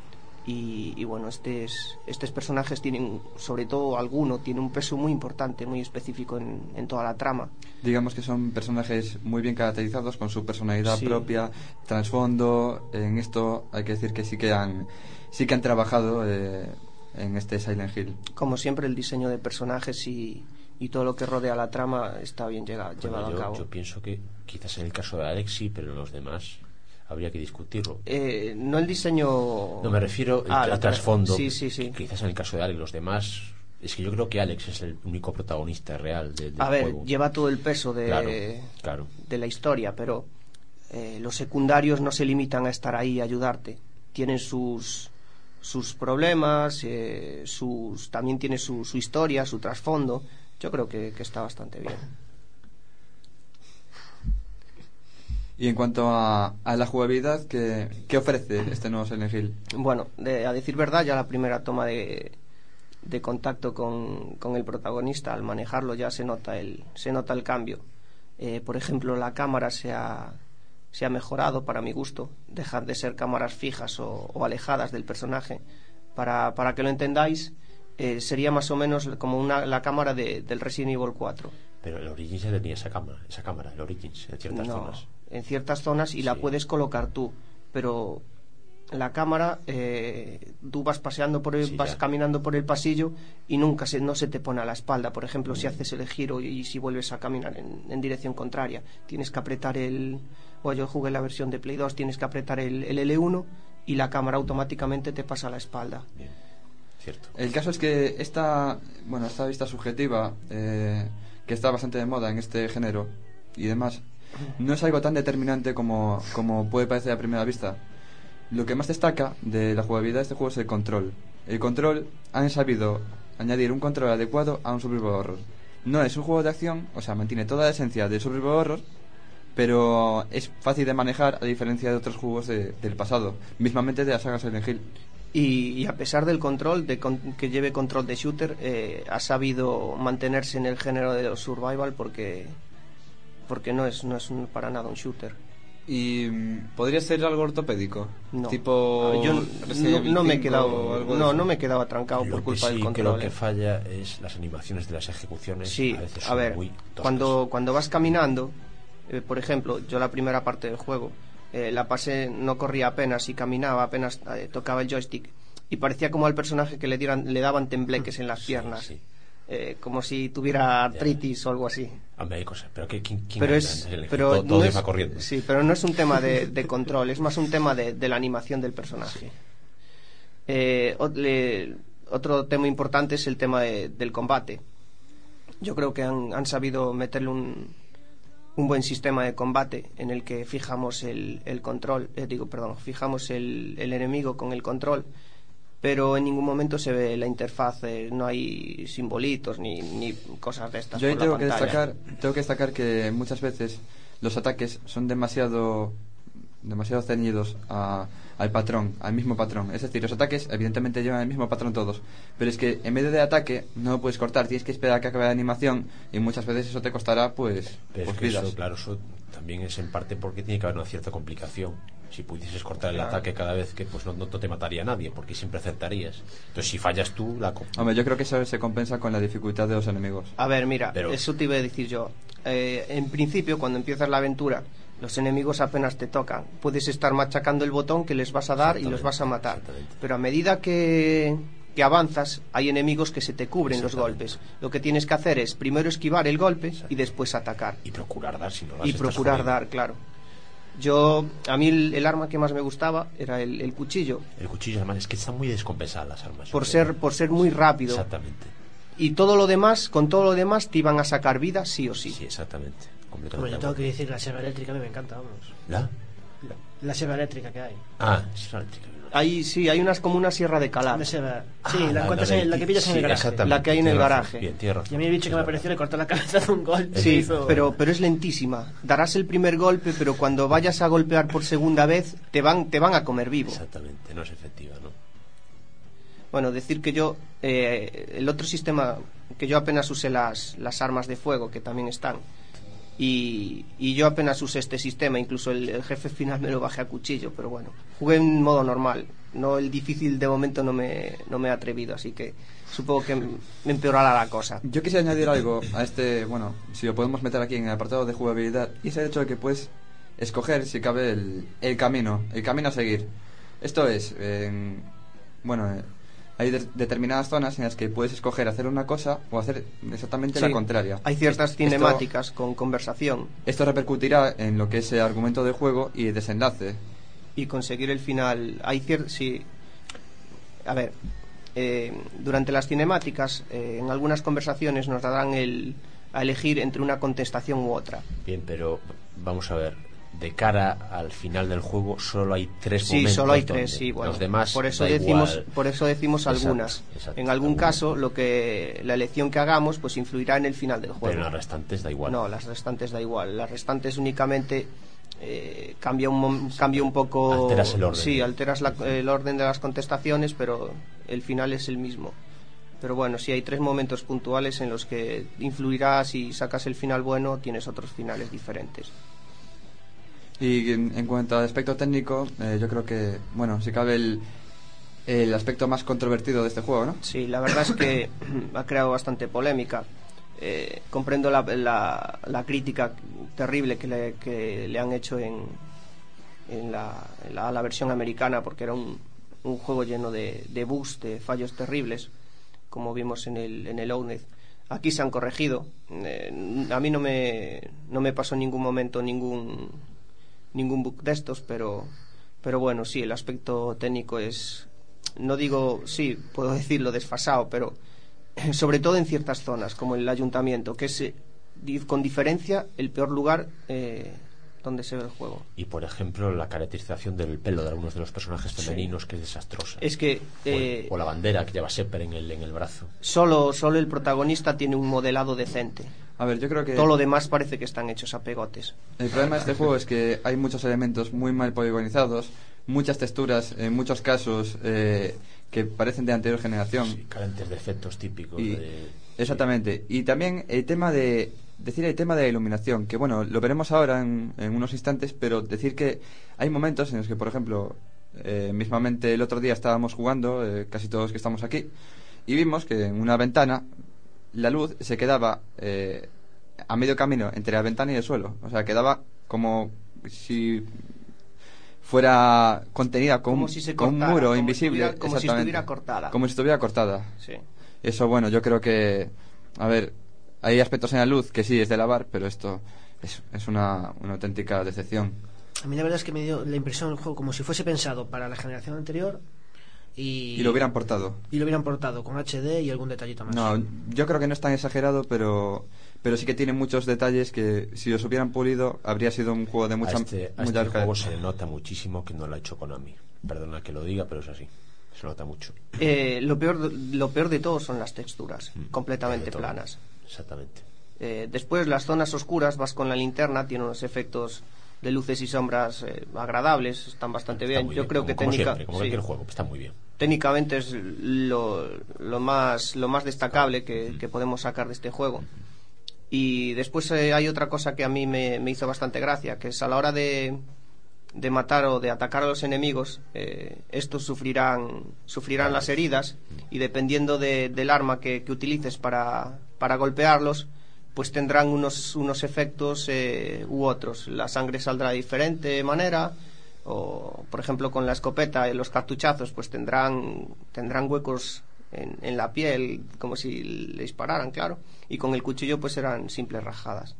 Y, y bueno, estos, estos personajes tienen, sobre todo alguno, tiene un peso muy importante, muy específico en, en toda la trama. Digamos que son personajes muy bien caracterizados, con su personalidad Sí. propia, trasfondo. En esto hay que decir que sí que han, sí que han trabajado eh, en este Silent Hill. Como siempre, el diseño de personajes y, y todo lo que rodea la trama está bien llegado, Bueno, llevado yo, a cabo. yo pienso que quizás en el caso de Alex sí, pero en los demás habría que discutirlo. Eh, no el diseño... No, me refiero Ah, al la- trasfondo. Sí, sí, sí. Quizás en el caso de Alex, los demás. Es que yo creo que Alex es el único protagonista real de- del A ver, juego. lleva todo el peso de, Claro, claro. de la historia, pero eh, los secundarios no se limitan a estar ahí y ayudarte. Tienen sus sus problemas, eh, sus también tiene su, su historia, su trasfondo. Yo creo que, que está bastante bien. Y en cuanto a, a la jugabilidad, ¿qué, qué ofrece este nuevo Silent Hill? Bueno, de- a decir verdad, ya la primera toma de, de contacto con, con el protagonista, al manejarlo ya se nota el, se nota el cambio. Eh, por ejemplo, la cámara se ha, se ha mejorado para mi gusto. Dejan de ser cámaras fijas o, o alejadas del personaje. Para, para que lo entendáis, eh, sería más o menos como una, la cámara de, del Resident Evil cuatro. Pero el Origins ya tenía esa cámara, esa cámara, el Origins, en ciertas No, zonas. en ciertas zonas, y la Sí. puedes colocar tú, pero la cámara, eh, tú vas paseando por el, Sí, vas ya. caminando por el pasillo y nunca se, no se te pone a la espalda. Por ejemplo, Mm. si haces el giro y si vuelves a caminar en, en dirección contraria, tienes que apretar el... O yo jugué la versión de Play dos, tienes que apretar el, el L uno y la cámara automáticamente te pasa a la espalda. Bien, cierto. El caso es que esta, bueno, esta vista subjetiva, eh, que está bastante de moda en este género y demás, no es algo tan determinante como, como puede parecer a primera vista. Lo que más destaca de la jugabilidad de este juego es el control. El control, han sabido añadir un control adecuado a un survival horror. No es un juego de acción, o sea, mantiene toda la esencia del survival horror, pero es fácil de manejar a diferencia de otros juegos de- del pasado, mismamente de la saga Silent Hill. Y, y a pesar del control, de con- que lleve control de shooter, eh, ha sabido mantenerse en el género de los survival porque porque no es no es un- para nada un shooter. ¿Y mm, podría ser algo ortopédico? No. Tipo Yo Resident no, Evil no me he cinco quedado o algo de no eso. no me he quedado atrancado Lo por que culpa sí del creo control. que eh. falla es las animaciones de las ejecuciones. Sí, a veces a son ver, muy toscas. cuando cuando vas caminando, eh, por ejemplo, yo la primera parte del juego eh, la pasé, no corría apenas y caminaba, apenas eh, tocaba el joystick y parecía como al personaje que le dieran le daban tembleques en las Sí, piernas. sí. Eh, como si tuviera artritis o algo así. Hombre, hay cosas, pero ¿qué- ¿quién, quién Pero anda es en el pero ejército? Todo no Dios es, va corriendo. sí, pero no es un tema de, de control, es más un tema de, de la animación del personaje. Eh, ot- le- otro tema importante es el tema de, del combate. Yo creo que han, han sabido meterle un, un buen sistema de combate en el que fijamos el, el control, eh, digo, perdón, fijamos el, el enemigo con el control, pero en ningún momento se ve la interfaz, eh, no hay simbolitos ni, ni cosas de estas. Yo ahí por la tengo que pantalla. destacar, tengo que destacar que muchas veces los ataques son demasiado demasiado ceñidos a, al patrón, al mismo patrón. Es decir, los ataques evidentemente llevan el mismo patrón todos, pero es que en medio de ataque no lo puedes cortar, tienes que esperar a que acabe la animación y muchas veces eso te costará pues, Pero pues es que vidas. eso, claro, eso también es en parte porque tiene que haber una cierta complicación. Si pudieses cortar el Claro. ataque cada vez, que pues no, no te mataría nadie, porque siempre acertarías. Entonces, si fallas tú, la co- Hombre, yo creo que eso se compensa con la dificultad de los enemigos. A ver, mira, Pero- eso te iba a decir yo. Eh, en principio, cuando empiezas la aventura, los enemigos apenas te tocan. Puedes estar machacando el botón que les vas a dar y los vas a matar. Exactamente. Pero a medida que, que avanzas, hay enemigos que se te cubren los Exactamente. golpes. Lo que tienes que hacer es primero esquivar el golpe y después atacar. y procurar dar, si no das, Y estás procurar jodido. dar, claro. Yo, a mí el, el arma que más me gustaba era el, el cuchillo, El cuchillo, además, es que están muy descompensadas las armas. por Yo ser, creo. por ser muy rápido. Exactamente. Y todo lo demás, con todo lo demás, te iban a sacar vida sí o sí. Sí, exactamente. Bueno, Completamente. yo tengo que decir, la sierra eléctrica a mí me encanta, vamos. ¿La? La sierra eléctrica que hay. Ah, es la eléctrica. Ahí sí, hay unas como una sierra de calar. Una sierra- Sí, Ah, la, encuentras en- la que pillas en sí, el garaje. exactamente. La que hay en el Tienes razón. garaje. Bien, tienes razón. Y a mí el bicho que me Es apareció le cortó la cabeza de un golpe. Sí, me hizo- pero, pero es lentísima. Darás el primer golpe, pero cuando vayas a golpear por segunda vez, te van, te van a comer vivo. Exactamente, no es efectiva, ¿no? Bueno, decir que yo, eh, el otro sistema, que yo apenas usé las, las armas de fuego, que también están, y, y yo apenas usé este sistema, incluso el, el jefe final me lo bajé a cuchillo, pero bueno, jugué en modo normal, no el difícil de momento no me, no me he atrevido, así que supongo que me empeorará la cosa. Yo quisiera añadir algo a este, bueno, si lo podemos meter aquí en el apartado de jugabilidad, y es el hecho de que puedes escoger, si cabe, el, el camino, el camino a seguir. Esto es, en- bueno, eh, hay de- determinadas zonas en las que puedes escoger hacer una cosa o hacer exactamente la Sí, contraria. hay ciertas Esto- cinemáticas con conversación Esto repercutirá en lo que es el argumento del juego y el desenlace. y conseguir el final. Hay cier- sí. A ver, eh, durante las cinemáticas, eh, en algunas conversaciones nos darán el a elegir entre una contestación u otra. Bien, pero vamos a ver. De cara al final del juego, solo hay tres Sí, momentos. solo hay donde tres, sí, bueno. Los demás. por eso da decimos, igual. por eso decimos Exacto, algunas. exacto, En algún algunas. caso, lo que la elección que hagamos, pues influirá en el final del juego. Pero en las restantes da igual. No, las restantes da igual. Las restantes únicamente eh, cambia un mom- cambia un poco. Alteras el orden. Sí, alteras la- el orden de las contestaciones, pero el final es el mismo. Pero bueno, sí hay tres momentos puntuales en los que influirá. Si sacas el final bueno, tienes otros finales diferentes. Y en, en cuanto al aspecto técnico, eh, yo creo que, bueno, si cabe el, el aspecto más controvertido de este juego, ¿no? Sí, la verdad es que ha creado bastante polémica. Eh, comprendo la, la, la crítica terrible que le, que le han hecho en, en, la, en la, la versión americana, porque era un, un juego lleno de, de bugs, de fallos terribles, como vimos en el, en el Owned. Aquí se han corregido. Eh, a mí no me, no me pasó en ningún momento ningún, ningún bug de estos, pero, pero bueno, sí, el aspecto técnico es, no digo, sí, puedo decirlo desfasado, pero sobre todo en ciertas zonas, como el ayuntamiento, que es eh, di- con diferencia el peor lugar eh, donde se ve el juego. Y por ejemplo, la caracterización del pelo de algunos de los personajes femeninos, que es desastrosa. Es que O el- eh, o, la bandera que lleva Shepard en el, en el brazo. solo, solo el protagonista tiene un modelado decente. A ver, yo creo que Todo lo demás parece que están hechos a pegotes. el problema de este juego es que hay muchos elementos muy mal poligonizados, muchas texturas, en muchos casos, eh, que parecen de anterior generación. Sí, carentes de efectos típicos. Y- de... Exactamente. Y también el tema de decir el tema de la iluminación, que bueno, lo veremos ahora en, en unos instantes, pero decir que hay momentos en los que, por ejemplo, eh, mismamente el otro día estábamos jugando, eh, casi todos que estamos aquí, y vimos que en una ventana la luz se quedaba eh, a medio camino entre la ventana y el suelo. O sea, quedaba como si fuera contenida con, Como un- si se con un cortara, muro como invisible. estuviera- como si exactamente. estuviera cortada. Como si estuviera cortada. Sí. Eso, bueno, yo creo que, a ver, hay aspectos en la luz que sí es de lavar, pero esto es, es una, una auténtica decepción. A mí la verdad es que me dio la impresión del juego como si fuese pensado para la generación anterior, Y, Y lo hubieran portado. y lo hubieran portado con H D y algún detallito más. No, yo creo que no es tan exagerado, pero pero sí que tiene muchos detalles que si los hubieran pulido habría sido un juego de mucha a este, a mucha este calidad. juego se le nota muchísimo que no lo ha hecho Konami. Perdona que lo diga, pero es así. Se nota mucho. Eh, lo, peor, lo peor de todo son las texturas, Mm, completamente de todo. planas. Exactamente. Eh, después las zonas oscuras, vas con la linterna, tiene unos efectos de luces y sombras eh, agradables, están bastante Está bien. muy Yo bien, creo como, que como técnica, siempre, como sí, cualquier juego, está muy bien. técnicamente es lo, lo más lo más destacable que, que podemos sacar de este juego. Y después eh, hay otra cosa que a mí me, me hizo bastante gracia, que es a la hora de, de matar o de atacar a los enemigos, eh, estos sufrirán sufrirán las heridas, y dependiendo de, del arma que, que utilices para, para golpearlos, pues tendrán unos, unos efectos eh, u otros. La sangre saldrá de diferente manera, o por ejemplo con la escopeta y los cartuchazos pues tendrán tendrán huecos en, en la piel como si le dispararan, claro, y con el cuchillo pues serán simples rajadas.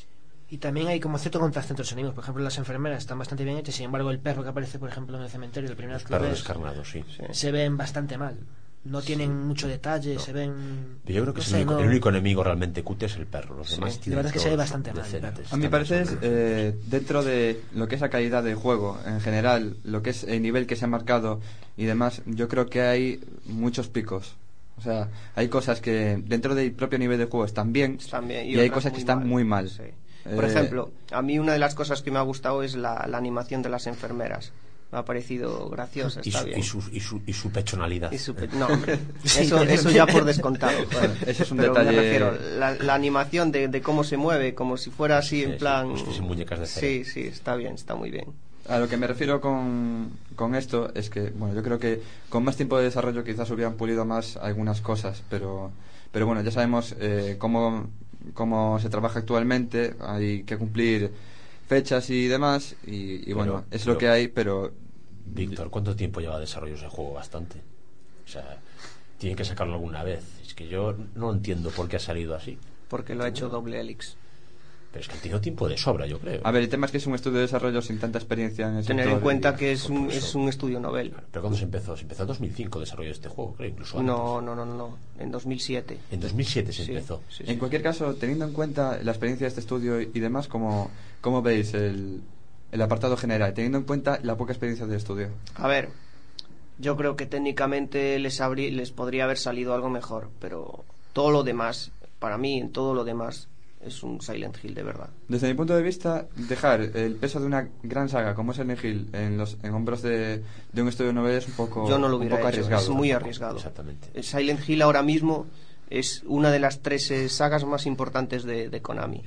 Y también hay como cierto contraste entre los enemigos. Por ejemplo, las enfermeras están bastante bien hechas. Sin embargo, el perro que aparece, por ejemplo, en el cementerio, el primer Perro descarnado, sí. se ven bastante mal. No tienen mucho detalle, se ven... Yo creo que no es sé, el, único, no- el único enemigo realmente cute es el perro. Los Sí, demás de tienen verdad es que se ve todos bastante mal, decentes. A mi Están parecer, bastante- eh, dentro de lo que es la calidad del juego en general, lo que es el nivel que se ha marcado y demás, yo creo que hay muchos picos. O sea, hay cosas que dentro del propio nivel de juego están bien, Están bien, y, hay otras cosas que muy están mal. muy mal. Sí. Por Eh, ejemplo, a mí una de las cosas que me ha gustado es la, la animación de las enfermeras. Me ha parecido graciosa, y está su, bien. y, su, y, su, y su pechonalidad. Y su pe- no, hombre, eso, eso ya por descontado. Bueno, ese es un Pero detalle- me refiero, la, la animación de, de cómo se mueve, como si fuera así Sí, en sí, plan... pues que son muñecas de cera. Sí, sí, está bien, está muy bien. A lo que me refiero con, con esto es que, bueno, yo creo que con más tiempo de desarrollo quizás hubieran pulido más algunas cosas, pero, pero bueno, ya sabemos eh, cómo, cómo se trabaja actualmente, hay que cumplir fechas y demás, y, y Pero- bueno, es pero- lo que hay, pero... Víctor, ¿cuánto tiempo lleva desarrollo ese juego? Bastante. O sea, tienen que sacarlo alguna vez. Es que yo no entiendo por qué ha salido así. Porque lo ha hecho Doble Helix. Pero es que han tenido tiempo de sobra, yo creo. A ver, el tema es que es un estudio de desarrollo sin tanta experiencia en el Tener en sector cuenta y- que es un, por eso. es un estudio novel. ¿Pero cuándo se empezó? Se empezó en dos mil cinco el desarrollo de este juego, creo, incluso antes. No, no, no, no, no, en dos mil siete. En dos mil siete se Sí, empezó. sí, sí. En cualquier caso, teniendo en cuenta la experiencia de este estudio y, y demás, ¿cómo, cómo veis el, el apartado general? Teniendo en cuenta la poca experiencia del estudio. A ver, yo creo que técnicamente les, habrí- les podría haber salido algo mejor, pero todo lo demás, para mí, en todo lo demás, es un Silent Hill de verdad. Desde mi punto de vista, dejar el peso de una gran saga como es Silent Hill en los en hombros de, de un estudio novel es un poco, Yo no lo un hubiera poco hecho, arriesgado. es muy arriesgado. Exactamente. El Silent Hill ahora mismo es una de las tres eh, sagas más importantes de, de Konami.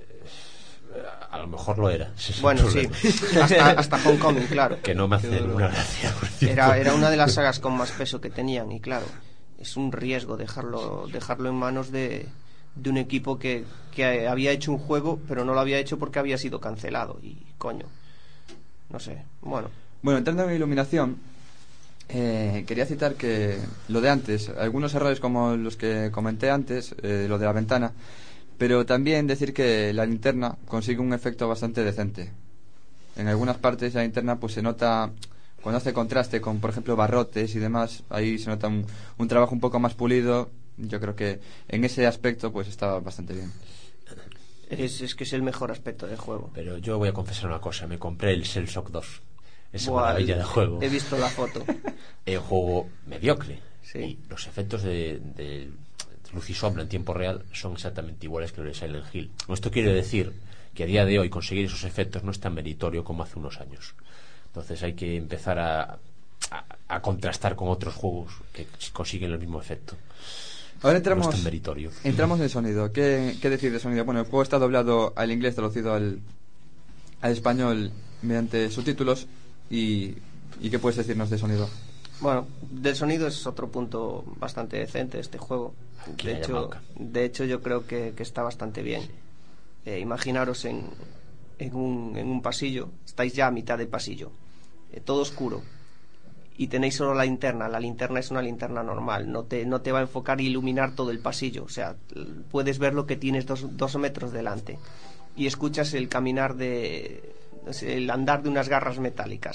A lo mejor lo era. ese es el Bueno, sí, problema. hasta, hasta Homecoming, claro. Que no me hace ninguna gracia. por cierto. Era, era una de las sagas con más peso que tenían, y claro, es un riesgo dejarlo dejarlo en manos de, de un equipo que, que había hecho un juego, pero no lo había hecho porque había sido cancelado, y coño, no sé, bueno. Bueno, entrando en iluminación, eh, quería citar que lo de antes, algunos errores como los que comenté antes, eh, lo de la ventana, pero también decir que la linterna consigue un efecto bastante decente. En algunas partes la linterna pues se nota, cuando hace contraste con, por ejemplo, barrotes y demás, ahí se nota un, un trabajo un poco más pulido. Yo creo que en ese aspecto pues está bastante bien. Es, es que es el mejor aspecto del juego. Pero yo voy a confesar una cosa. Me compré el Cell Shock dos. Esa Buah, maravilla de juego. He visto la foto. El juego mediocre. Sí. Y los efectos de, de luz y sombra en tiempo real son exactamente iguales que los de Silent Hill. Esto quiere decir que a día de hoy conseguir esos efectos no es tan meritorio como hace unos años. Entonces hay que empezar a, a, a contrastar con otros juegos que consiguen el mismo efecto. Ahora entramos, No es tan meritorio. entramos en el sonido. ¿Qué, ¿Qué decir de sonido? Bueno, el juego está doblado al inglés, traducido al, al español mediante subtítulos. Y, ¿Y qué puedes decirnos de sonido? Bueno, del sonido es otro punto bastante decente de este juego. Aquí De hay hecho, Yamaoka. de hecho yo creo que, que está bastante bien. Eh, imaginaros en, en, un, en un pasillo, estáis ya a mitad del pasillo, eh, todo oscuro, y tenéis solo la linterna. La linterna es una linterna normal, no te, no te va a enfocar e iluminar todo el pasillo. O sea, l- puedes ver lo que tienes dos, dos metros delante, y escuchas el caminar de... el andar de unas garras metálicas.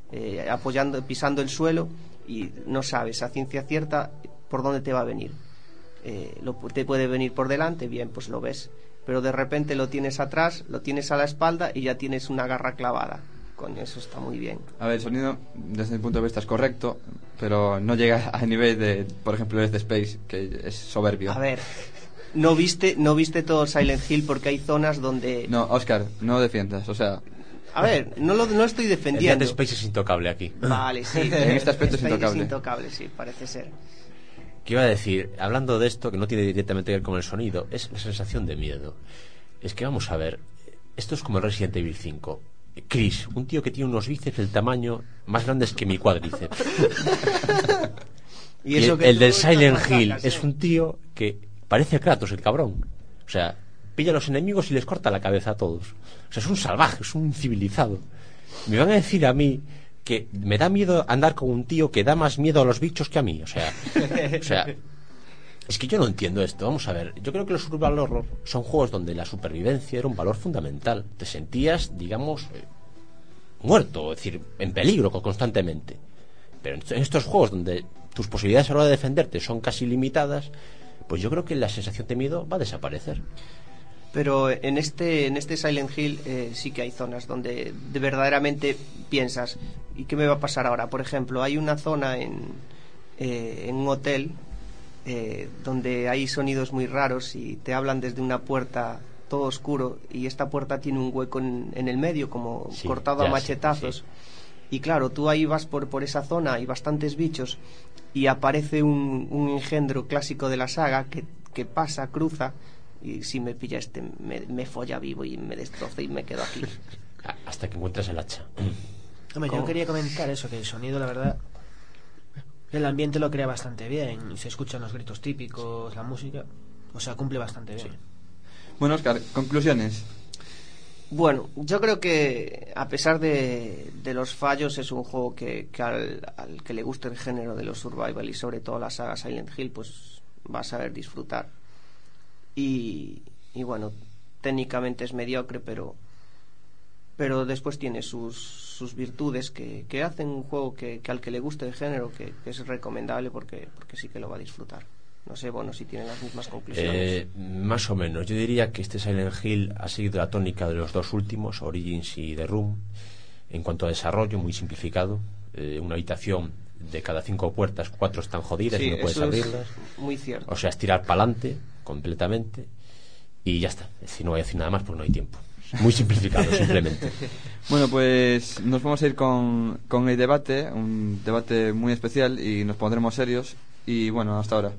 eh, apoyando, pisando el suelo, y no sabes a ciencia cierta por dónde te va a venir. Eh, lo, te puede venir por delante, bien, pues lo ves, pero de repente lo tienes atrás, lo tienes a la espalda y ya tienes una garra clavada. Coño, eso está muy bien. A ver, el sonido desde mi punto de vista es correcto, pero no llega a nivel de, por ejemplo, Dead Space, que es soberbio. A ver, no viste no viste todo Silent Hill, porque hay zonas donde... No, Oscar, no defiendas, o sea... A ver, no lo no estoy defendiendo. El Dead Space es intocable aquí. Vale, sí. En este aspecto es intocable. Es intocable, sí, parece ser. ¿Qué iba a decir? Hablando de esto, que no tiene directamente que ver con el sonido, es la sensación de miedo. Es que vamos a ver, esto es como el Resident Evil cinco. Chris, un tío que tiene unos bíceps del tamaño más grandes que mi cuádriceps. Y, y eso el, que el del Silent sacas, Hill ¿eh? es un tío que parece Kratos, el cabrón. O sea, pilla a los enemigos y les corta la cabeza a todos. O sea, es un salvaje, es un civilizado. Me van a decir a mí que me da miedo andar con un tío que da más miedo a los bichos que a mí. O sea, o sea, es que yo no entiendo esto. Vamos a ver, yo creo que los survival horror son juegos donde la supervivencia era un valor fundamental. Te sentías, digamos, eh, muerto, es decir, en peligro constantemente. Pero en estos juegos donde tus posibilidades a la hora de defenderte son casi limitadas, pues yo creo que la sensación de miedo va a desaparecer. Pero en este en este Silent Hill eh, sí que hay zonas donde de verdaderamente piensas, ¿y qué me va a pasar ahora? Por ejemplo, hay una zona en, eh, en un hotel eh, donde hay sonidos muy raros y te hablan desde una puerta todo oscuro, y esta puerta tiene un hueco en, en el medio, como Sí, cortado a ya, machetazos. sí, sí. Y claro, tú ahí vas por, por esa zona, hay bastantes bichos, y aparece un, un engendro clásico de la saga que, que pasa, cruza, y si me pilla este me, me folla vivo y me destroza y me quedo aquí. Hasta que encuentres el hacha. Hombre, yo ¿Cómo? quería comentar eso, que el sonido, la verdad, el ambiente lo crea bastante bien, se escuchan los gritos típicos, la música, o sea, cumple bastante bien. Sí. Bueno, Oscar, conclusiones. Bueno, yo creo que a pesar de, de los fallos, es un juego que, que al, al que le guste el género de los survival y sobre todo la saga Silent Hill, pues va a saber disfrutar. Y, y bueno, técnicamente es mediocre, pero pero después tiene sus, sus virtudes que, que hacen un juego que, que al que le guste el género, que, que es recomendable porque, porque sí que lo va a disfrutar. No sé, bueno, si tienen las mismas conclusiones. Eh, más o menos. Yo diría que este Silent Hill ha seguido la tónica de los dos últimos, Origins y The Room, en cuanto a desarrollo, muy simplificado. Eh, una habitación de cada cinco puertas, cuatro están jodidas Sí, y no puedes eso es abrirlas. muy cierto. O sea, es tirar para adelante completamente y ya está. Es decir, no voy a decir nada más porque no hay tiempo. Muy simplificado, simplemente. Bueno, pues nos vamos a ir con, con el debate, un debate muy especial, y nos pondremos serios. Y bueno, hasta ahora.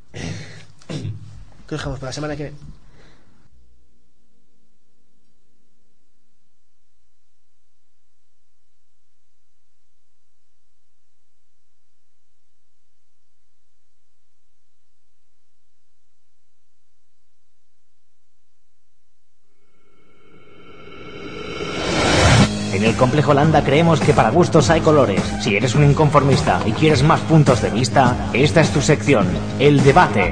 ¿Qué dejamos para la semana que viene? En el Complejo Landa creemos que para gustos hay colores. Si eres un inconformista y quieres más puntos de vista, esta es tu sección, El Debate.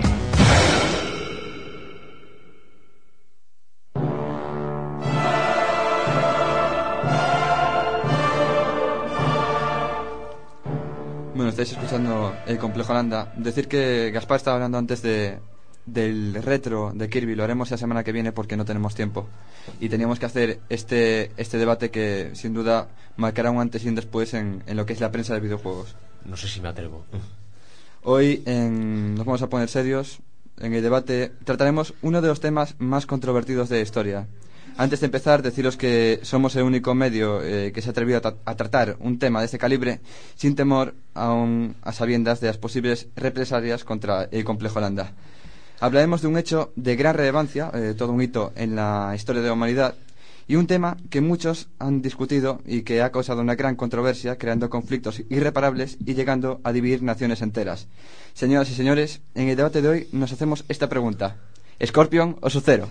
Bueno, estáis escuchando el Complejo Landa. Decir que Gaspar estaba hablando antes de del retro de Kirby. Lo haremos la semana que viene porque no tenemos tiempo. Y teníamos que hacer este este debate que sin duda marcará un antes y un después en, en lo que es la prensa de videojuegos. No sé si me atrevo. Hoy en, nos vamos a poner serios. En el debate trataremos uno de los temas más controvertidos de la historia. Antes de empezar, deciros que somos el único medio eh, que se ha atrevido a, tra- a tratar un tema de este calibre sin temor aún a sabiendas de las posibles represalias contra el Complejo Landa. Hablaremos de un hecho de gran relevancia, eh, todo un hito en la historia de la humanidad, y un tema que muchos han discutido y que ha causado una gran controversia, creando conflictos irreparables y llegando a dividir naciones enteras. Señoras y señores, en el debate de hoy nos hacemos esta pregunta: ¿Scorpion o Sub-Zero?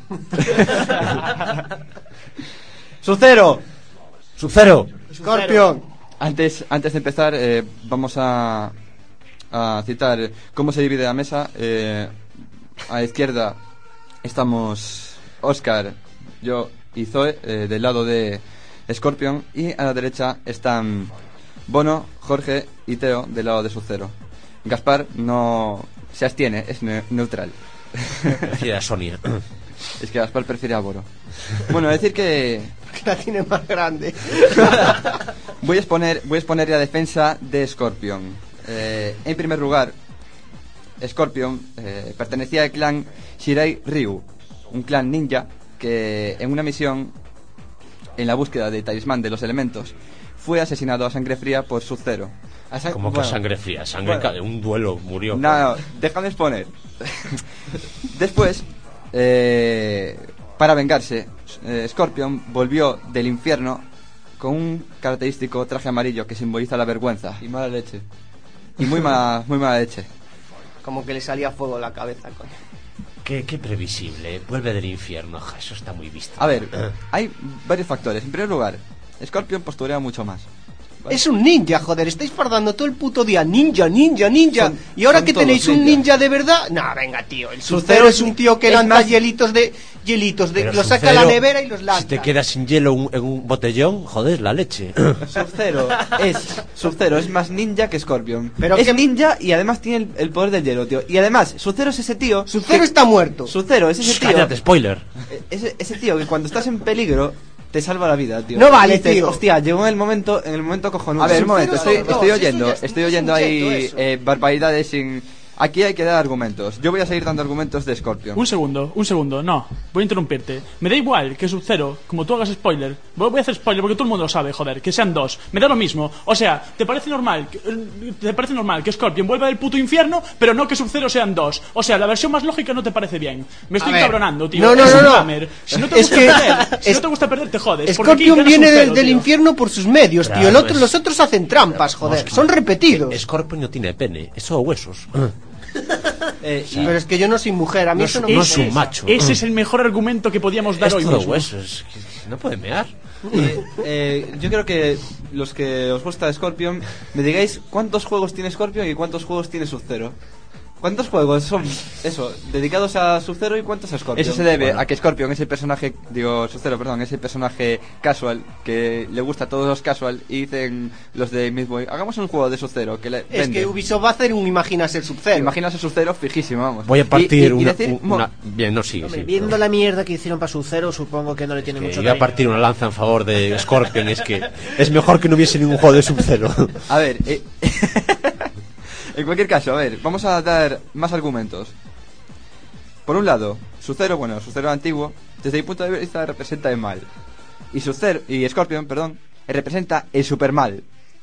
¡Sub-Zero! ¡Sub-Zero! Scorpion. Antes, antes de empezar, eh, vamos a, a citar cómo se divide la mesa. Eh, a la izquierda estamos Oscar, yo y Zoe, eh, del lado de Scorpion, y a la derecha están Bono, Jorge y Teo del lado de Sub-Zero. Gaspar no se abstiene, es ne- neutral. Prefiere a Sonia. Es que Gaspar prefiere a Boro. Bueno, decir que Que la tiene más grande. voy a exponer, voy a exponer la defensa de Scorpion. Eh, en primer lugar, Scorpion eh, pertenecía al clan Shirai Ryu, un clan ninja que en una misión en la búsqueda de talismán de los elementos fue asesinado a sangre fría por Sub-Zero. A san- Como que bueno, sangre fría, sangre bueno. ca- un duelo murió. No, no, déjame exponer. Después, eh, para vengarse, eh, Scorpion volvió del infierno con un característico traje amarillo que simboliza la vergüenza Y mala leche. y muy mala, muy mala leche. Como que le salía fuego en la cabeza, coño. Qué, qué previsible, vuelve del infierno, ja, eso está muy visto. A ver, hay varios factores. En primer lugar, Scorpion posturea mucho más. ¿Vale? Es un ninja, joder, estáis fardando todo el puto día ninja, ninja, ninja. Son- y ahora son que todos tenéis un ninja. ninja de verdad, nah, venga, tío, el Sub-Zero Sub-Zero es un tío que es lanza más- hielitos de hielitos de Pero los saca a la Sub-Zero, nevera y los lanza. Si te quedas sin hielo un- en un botellón, joder, la leche. Sub-Zero es Sub-Zero es más ninja que Scorpion. Pero es que- ninja y además tiene el, el poder del hielo, tío. Y además, Sub-Zero es ese tío. Sub-Zero que- está muerto. Sub-Zero es ese tío. Cállate, spoiler. Ese, ese tío que cuando estás en peligro te salva la vida, tío. No vale, Y dices, tío. Hostia, llegó en el momento, en el momento cojonudo. A ver, un momento, Sub-Zero estoy, dos, estoy eso oyendo, ya es- estoy es oyendo un ahí cheto eso. eh, barbaridades sin... Aquí hay que dar argumentos. Yo voy a seguir dando argumentos de Scorpion. Un segundo, un segundo, no, voy a interrumpirte. Me da igual que Sub-Zero, como tú hagas spoiler, voy voy a hacer spoiler porque todo el mundo lo sabe, joder, que sean dos, me da lo mismo. O sea, ¿te parece normal que, eh, te parece normal que Scorpion vuelva del puto infierno, pero no que Sub-Zero sean dos? O sea, la versión más lógica no te parece bien. Me estoy ver. cabronando, tío. No, no, Es no, un no. gamer. Si no te Es gusta que- perder, si es- no te gusta perder, te jodes. porque aquí Scorpion gana viene Sub-Zero, del, del tío. infierno por sus medios, tío. El Claro, otro, es- los otros hacen trampas, joder. Son repetidos. Scorpion no tiene pene, es solo huesos. Eh, y- Pero es que yo no soy mujer, a mí No eso es- no me no es un interesa. macho. Ese es el mejor argumento que podíamos dar Es hoy todo mismo. huesos, que- que no puede mear. eh, eh, yo quiero que los que os gusta Scorpion me digáis cuántos juegos tiene Scorpion y cuántos juegos tiene Sub-Zero. ¿Cuántos juegos son eso, dedicados a Sub-Zero y cuántos a Scorpion? Eso se debe Bueno. a que Scorpion es el personaje, digo, Sub-Zero, perdón, es el personaje casual, que le gusta a todos los casual, y dicen los de Midway, hagamos un juego de Sub-Zero, que le Es vende. que Ubisoft va a hacer un Imagina ser Sub-Zero. Imaginas a Sub-Zero fijísimo, vamos. Voy a Y- partir y- y una, decir, un- mo- una- Bien, no sigue, Hombre, sí, viendo perdón. la mierda que hicieron para Sub-Zero, supongo que no le tiene Que mucho iba a cariño. partir una lanza en favor de Scorpion, es que es mejor que no hubiese ningún juego de Sub-Zero. A ver, eh, en cualquier caso, a ver, vamos a dar más argumentos. Por un lado, Sub-Zero, bueno, Sub-Zero antiguo, desde mi punto de vista representa el mal. Y Sub-Zero, y Scorpion, perdón, representa el supermal.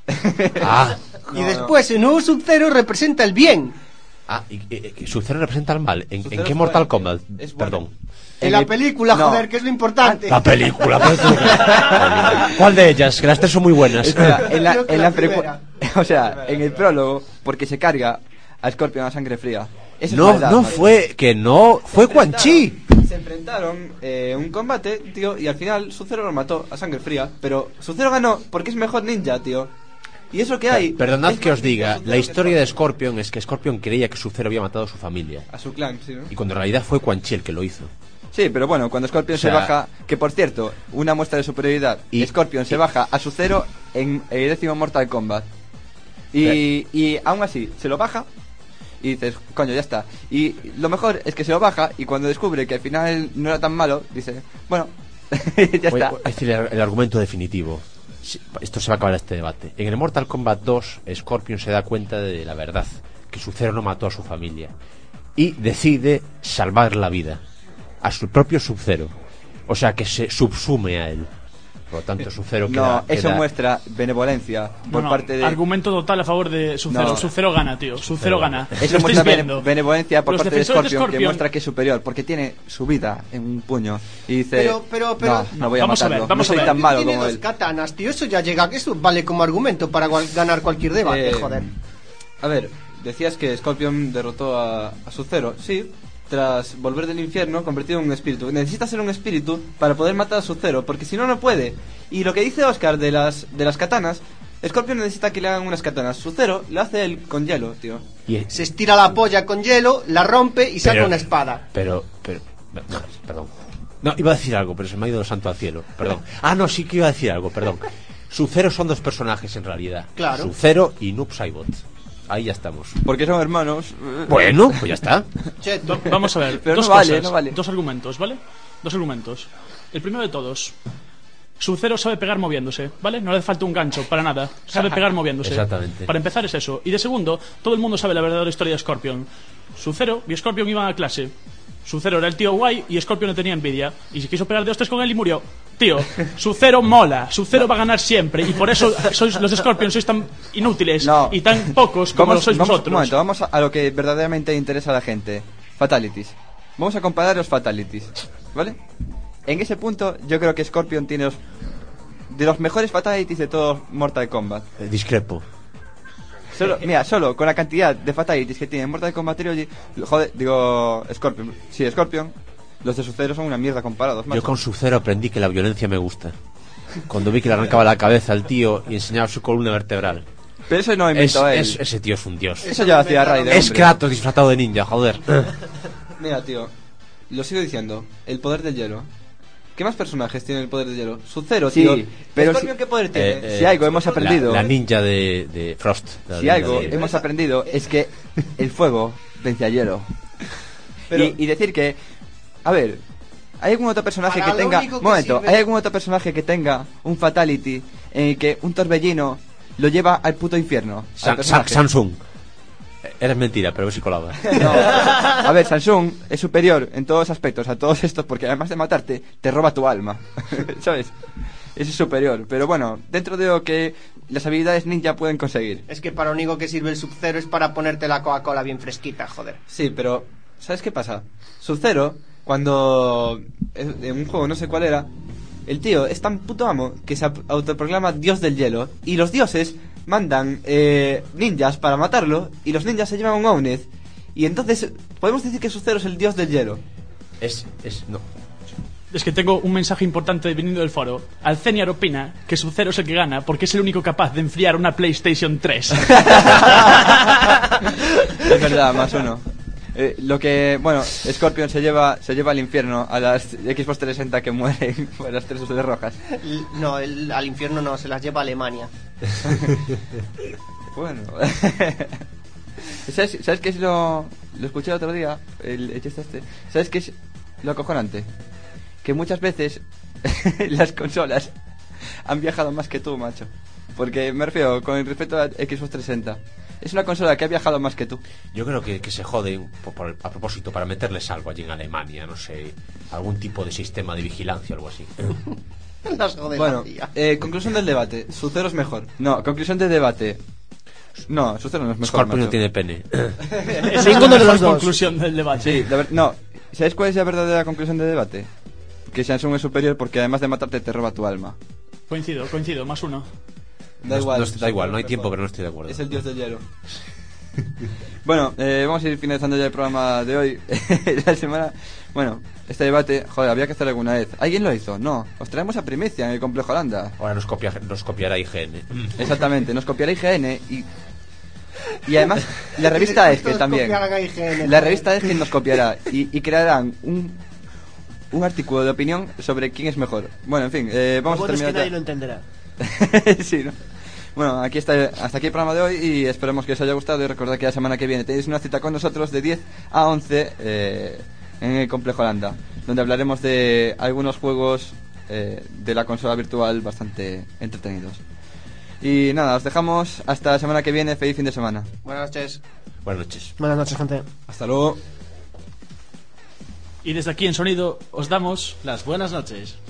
Ah, Y después el nuevo Sub-Zero representa el bien. ah y, y- y Sub-Zero representa al mal. ¿En, ¿en Sub-Zero qué es Mortal bueno, Kombat? es bueno. Perdón. En En la el- película, no. joder, que es lo importante. La película. pero tú- ¿Cuál de ellas? Que las tres son muy buenas. Espera, en la, Creo que en la la precu- primera. o sea, en el prólogo, porque se carga a Scorpion a sangre fría. Eso es No, maldad, no maldad. fue, que no, fue Quan Chi. Se enfrentaron eh, un combate, tío, y al final Sub-Zero lo mató a sangre fría. Pero Sub-Zero ganó porque es mejor ninja, tío. Y eso que hay. Perdonad es que más os diga, Sub-Zero la que historia de Scorpion. Scorpion es que Scorpion creía que Sub-Zero había matado a su familia. A su clan, sí, ¿no? Y cuando en realidad fue Quan Chi el que lo hizo. Sí, pero bueno, cuando Scorpion O sea- se baja, que por cierto, una muestra de superioridad, Y- Scorpion se y- baja a su cero en el décimo Mortal Kombat. Y, y aún así, se lo baja y dices, coño, ya está. Y lo mejor es que se lo baja y cuando descubre que al final no era tan malo, dice, bueno, ya Voy, está. voy a decir el, el argumento definitivo. Si- Esto se va a acabar este debate. En el Mortal Kombat dos, Scorpion se da cuenta de la verdad, que Sub-Zero no mató a su familia. Y decide salvar la vida a su propio Sub-Zero. O sea, que se subsume a él. Por lo tanto, Sub-Zero queda... No, eso queda- muestra benevolencia por No, no, parte de... argumento total a favor de Sub-Zero. No. Sub-Zero gana, tío. Sub-Zero gana. Eso Lo muestra estáis bene- viendo. benevolencia por Los parte de defensores Scorpion, de que muestra que es superior, porque tiene su vida en un puño. Y dice, Pero- pero- pero- no, no voy a Vamos a matarlo, ver, vamos no a soy ver. tan malo Tiene como dos él. katanas, tío. Eso ya llega, eso vale como argumento para gual- ganar cualquier debate, Eh, joder. A ver, decías que Scorpion derrotó a, a Sub-Zero. Sí, tras volver del infierno, convertido en un espíritu. Necesita ser un espíritu para poder matar a Sub-Zero, porque si no, no puede. Y lo que dice Oscar de las, de las katanas, Scorpion necesita que le hagan unas katanas. Sub-Zero lo hace él con hielo, tío. Y- Se estira la polla con hielo, la rompe y saca Pero- una espada. Pero, pero, no, perdón. No, iba a decir algo, pero se me ha ido el santo al cielo. Perdón. Ah, no, sí que iba a decir algo, perdón. Sub-Zero son dos personajes en realidad. Claro. Sub-Zero y Noob Saibot. Ahí ya estamos. Porque son hermanos. Bueno, pues ya está. Che, Do- vamos a ver, Pero dos no vale, cosas, no vale. dos argumentos, ¿vale? Dos argumentos. El primero de todos. Sub-Zero sabe pegar moviéndose, ¿vale? No le hace falta un gancho, para nada. Sabe pegar moviéndose. Exactamente. Para empezar es eso. Y de segundo, todo el mundo sabe la verdadera historia de Scorpion. Sub-Zero y Scorpion iban a clase. Sub-Zero era el tío guay y Scorpion no tenía envidia. Y se quiso pegar de hostias con él y murió. Tío, Sub-Zero mola. Sub-Zero va a ganar siempre. Y por eso sois los de Scorpion sois tan inútiles No. y tan pocos como Vamos, lo sois vamos, vosotros. Un momento, vamos a, a lo que verdaderamente interesa a la gente. Fatalities. Vamos a comparar los Fatalities, ¿vale? En ese punto, yo creo que Scorpion tiene los, de los mejores Fatalities de todo Mortal Kombat. Eh, discrepo. Solo, mira, solo con la cantidad de Fatalities que tiene Mortal Kombat Trilogy, joder, digo, Scorpion. Sí, Scorpion. Los de Sub-Zero son una mierda comparados, macho. Yo con Sub-Zero aprendí que la violencia me gusta. Cuando vi que le arrancaba la cabeza al tío y enseñaba su columna vertebral. Pero eso no lo Es, inventó él. es- ese tío es un dios. Eso ya hacía Raiden. Es hombre. Kratos disfrazado de ninja, joder. Mira, tío, lo sigo diciendo. El poder del hielo. ¿Qué más personajes tienen el poder del hielo? Sub-Zero, Sí, tío. pero ¿Scorpion si- qué poder tiene? Eh, eh, Si algo hemos la- aprendido. La, ninja de, de Frost. La Si ninja algo de- hemos aprendido es que el fuego vence al hielo. Pero- y, y decir que, a ver, ¿hay algún otro personaje Para que lo tenga, único que momento, sirve- ¿hay algún otro personaje que tenga un fatality en el que un torbellino lo lleva al puto infierno? al Sa- Sa- personaje? Samsung. Eh, Eres mentira, pero a ver si colaba. No. A ver, Samsung es superior en todos aspectos a todos estos porque además de matarte, te roba tu alma. ¿Sabes? Ese es superior. Pero bueno, dentro de lo que las habilidades ninja pueden conseguir. es que para lo único que sirve el Sub-Zero es para ponerte la Coca-Cola bien fresquita, joder. Sí, pero ¿sabes qué pasa? Sub-Zero, cuando eh, en un juego no sé cuál era, el tío es tan puto amo que se ap- autoproclama dios del hielo y los dioses mandan eh, ninjas para matarlo y los ninjas se llevan un Owned y entonces podemos decir que Sub-Zero es el dios del hielo. Es, es, no. Es que tengo un mensaje importante viniendo del foro. Alceniar opina que Sub-Zero es el que gana porque es el único capaz de enfriar una PlayStation tres. Es verdad, más uno. Eh, lo que, bueno, Scorpion se lleva se lleva al infierno a las Xbox trescientos sesenta que mueren por las tres luces rojas. L- No, el- al infierno no, se las lleva a Alemania. Bueno. ¿Sabes, ¿Sabes qué es lo...? Lo escuché el otro día, el, el chiste este. ¿Sabes qué es lo acojonante? Que muchas veces las consolas han viajado más que tú, macho. Porque me refiero, con respecto a Xbox trescientos sesenta, es una consola que ha viajado más que tú. Yo creo que, que se joden por- por- a propósito para meterles algo allí en Alemania, no sé, algún tipo de sistema de vigilancia o algo así. Las joder, Bueno, tía. eh, conclusión del debate. Sub-Zero es mejor. No, conclusión de debate. No, Sub-Zero no es mejor, Scorpion no macho. tiene pene. Es Ninguno de la los dos. conclusión del debate. Sí, la ver- no. ¿Sabes cuál es la verdadera conclusión de debate? Que Samsung es superior porque además de matarte te roba tu alma. Coincido, coincido, más uno. Da No- igual. no- da igual, no hay Sub-Zero es tiempo, mejor. pero no estoy de acuerdo. Es el dios del hielo. Bueno, eh, vamos a ir finalizando ya el programa de hoy. La semana... Bueno, este debate, joder, había que hacerlo alguna vez. ¿Alguien lo hizo? No. Os traemos a primicia en el Complejo Holanda. Ahora nos, copia, nos copiará I G N. Exactamente, nos copiará I G N y... Y además, la revista Esque Todos también. copiarán a I G N. La revista Esque nos copiará y, y crearán un, un artículo de opinión sobre quién es mejor. Bueno, en fin, eh, Lo vamos a bueno es que terminar nadie lo ya. entenderá. Sí, ¿no? Bueno, aquí está, hasta aquí el programa de hoy y esperemos que os haya gustado y recordad que la semana que viene tenéis una cita con nosotros de diez a once eh, en el Complejo Holanda, donde hablaremos de algunos juegos eh, de la consola virtual bastante entretenidos. Y nada, os dejamos hasta la semana que viene. Feliz fin de semana. Buenas noches. Buenas noches. Buenas noches, gente. Hasta luego. Y desde aquí en Sonido os damos Las buenas noches.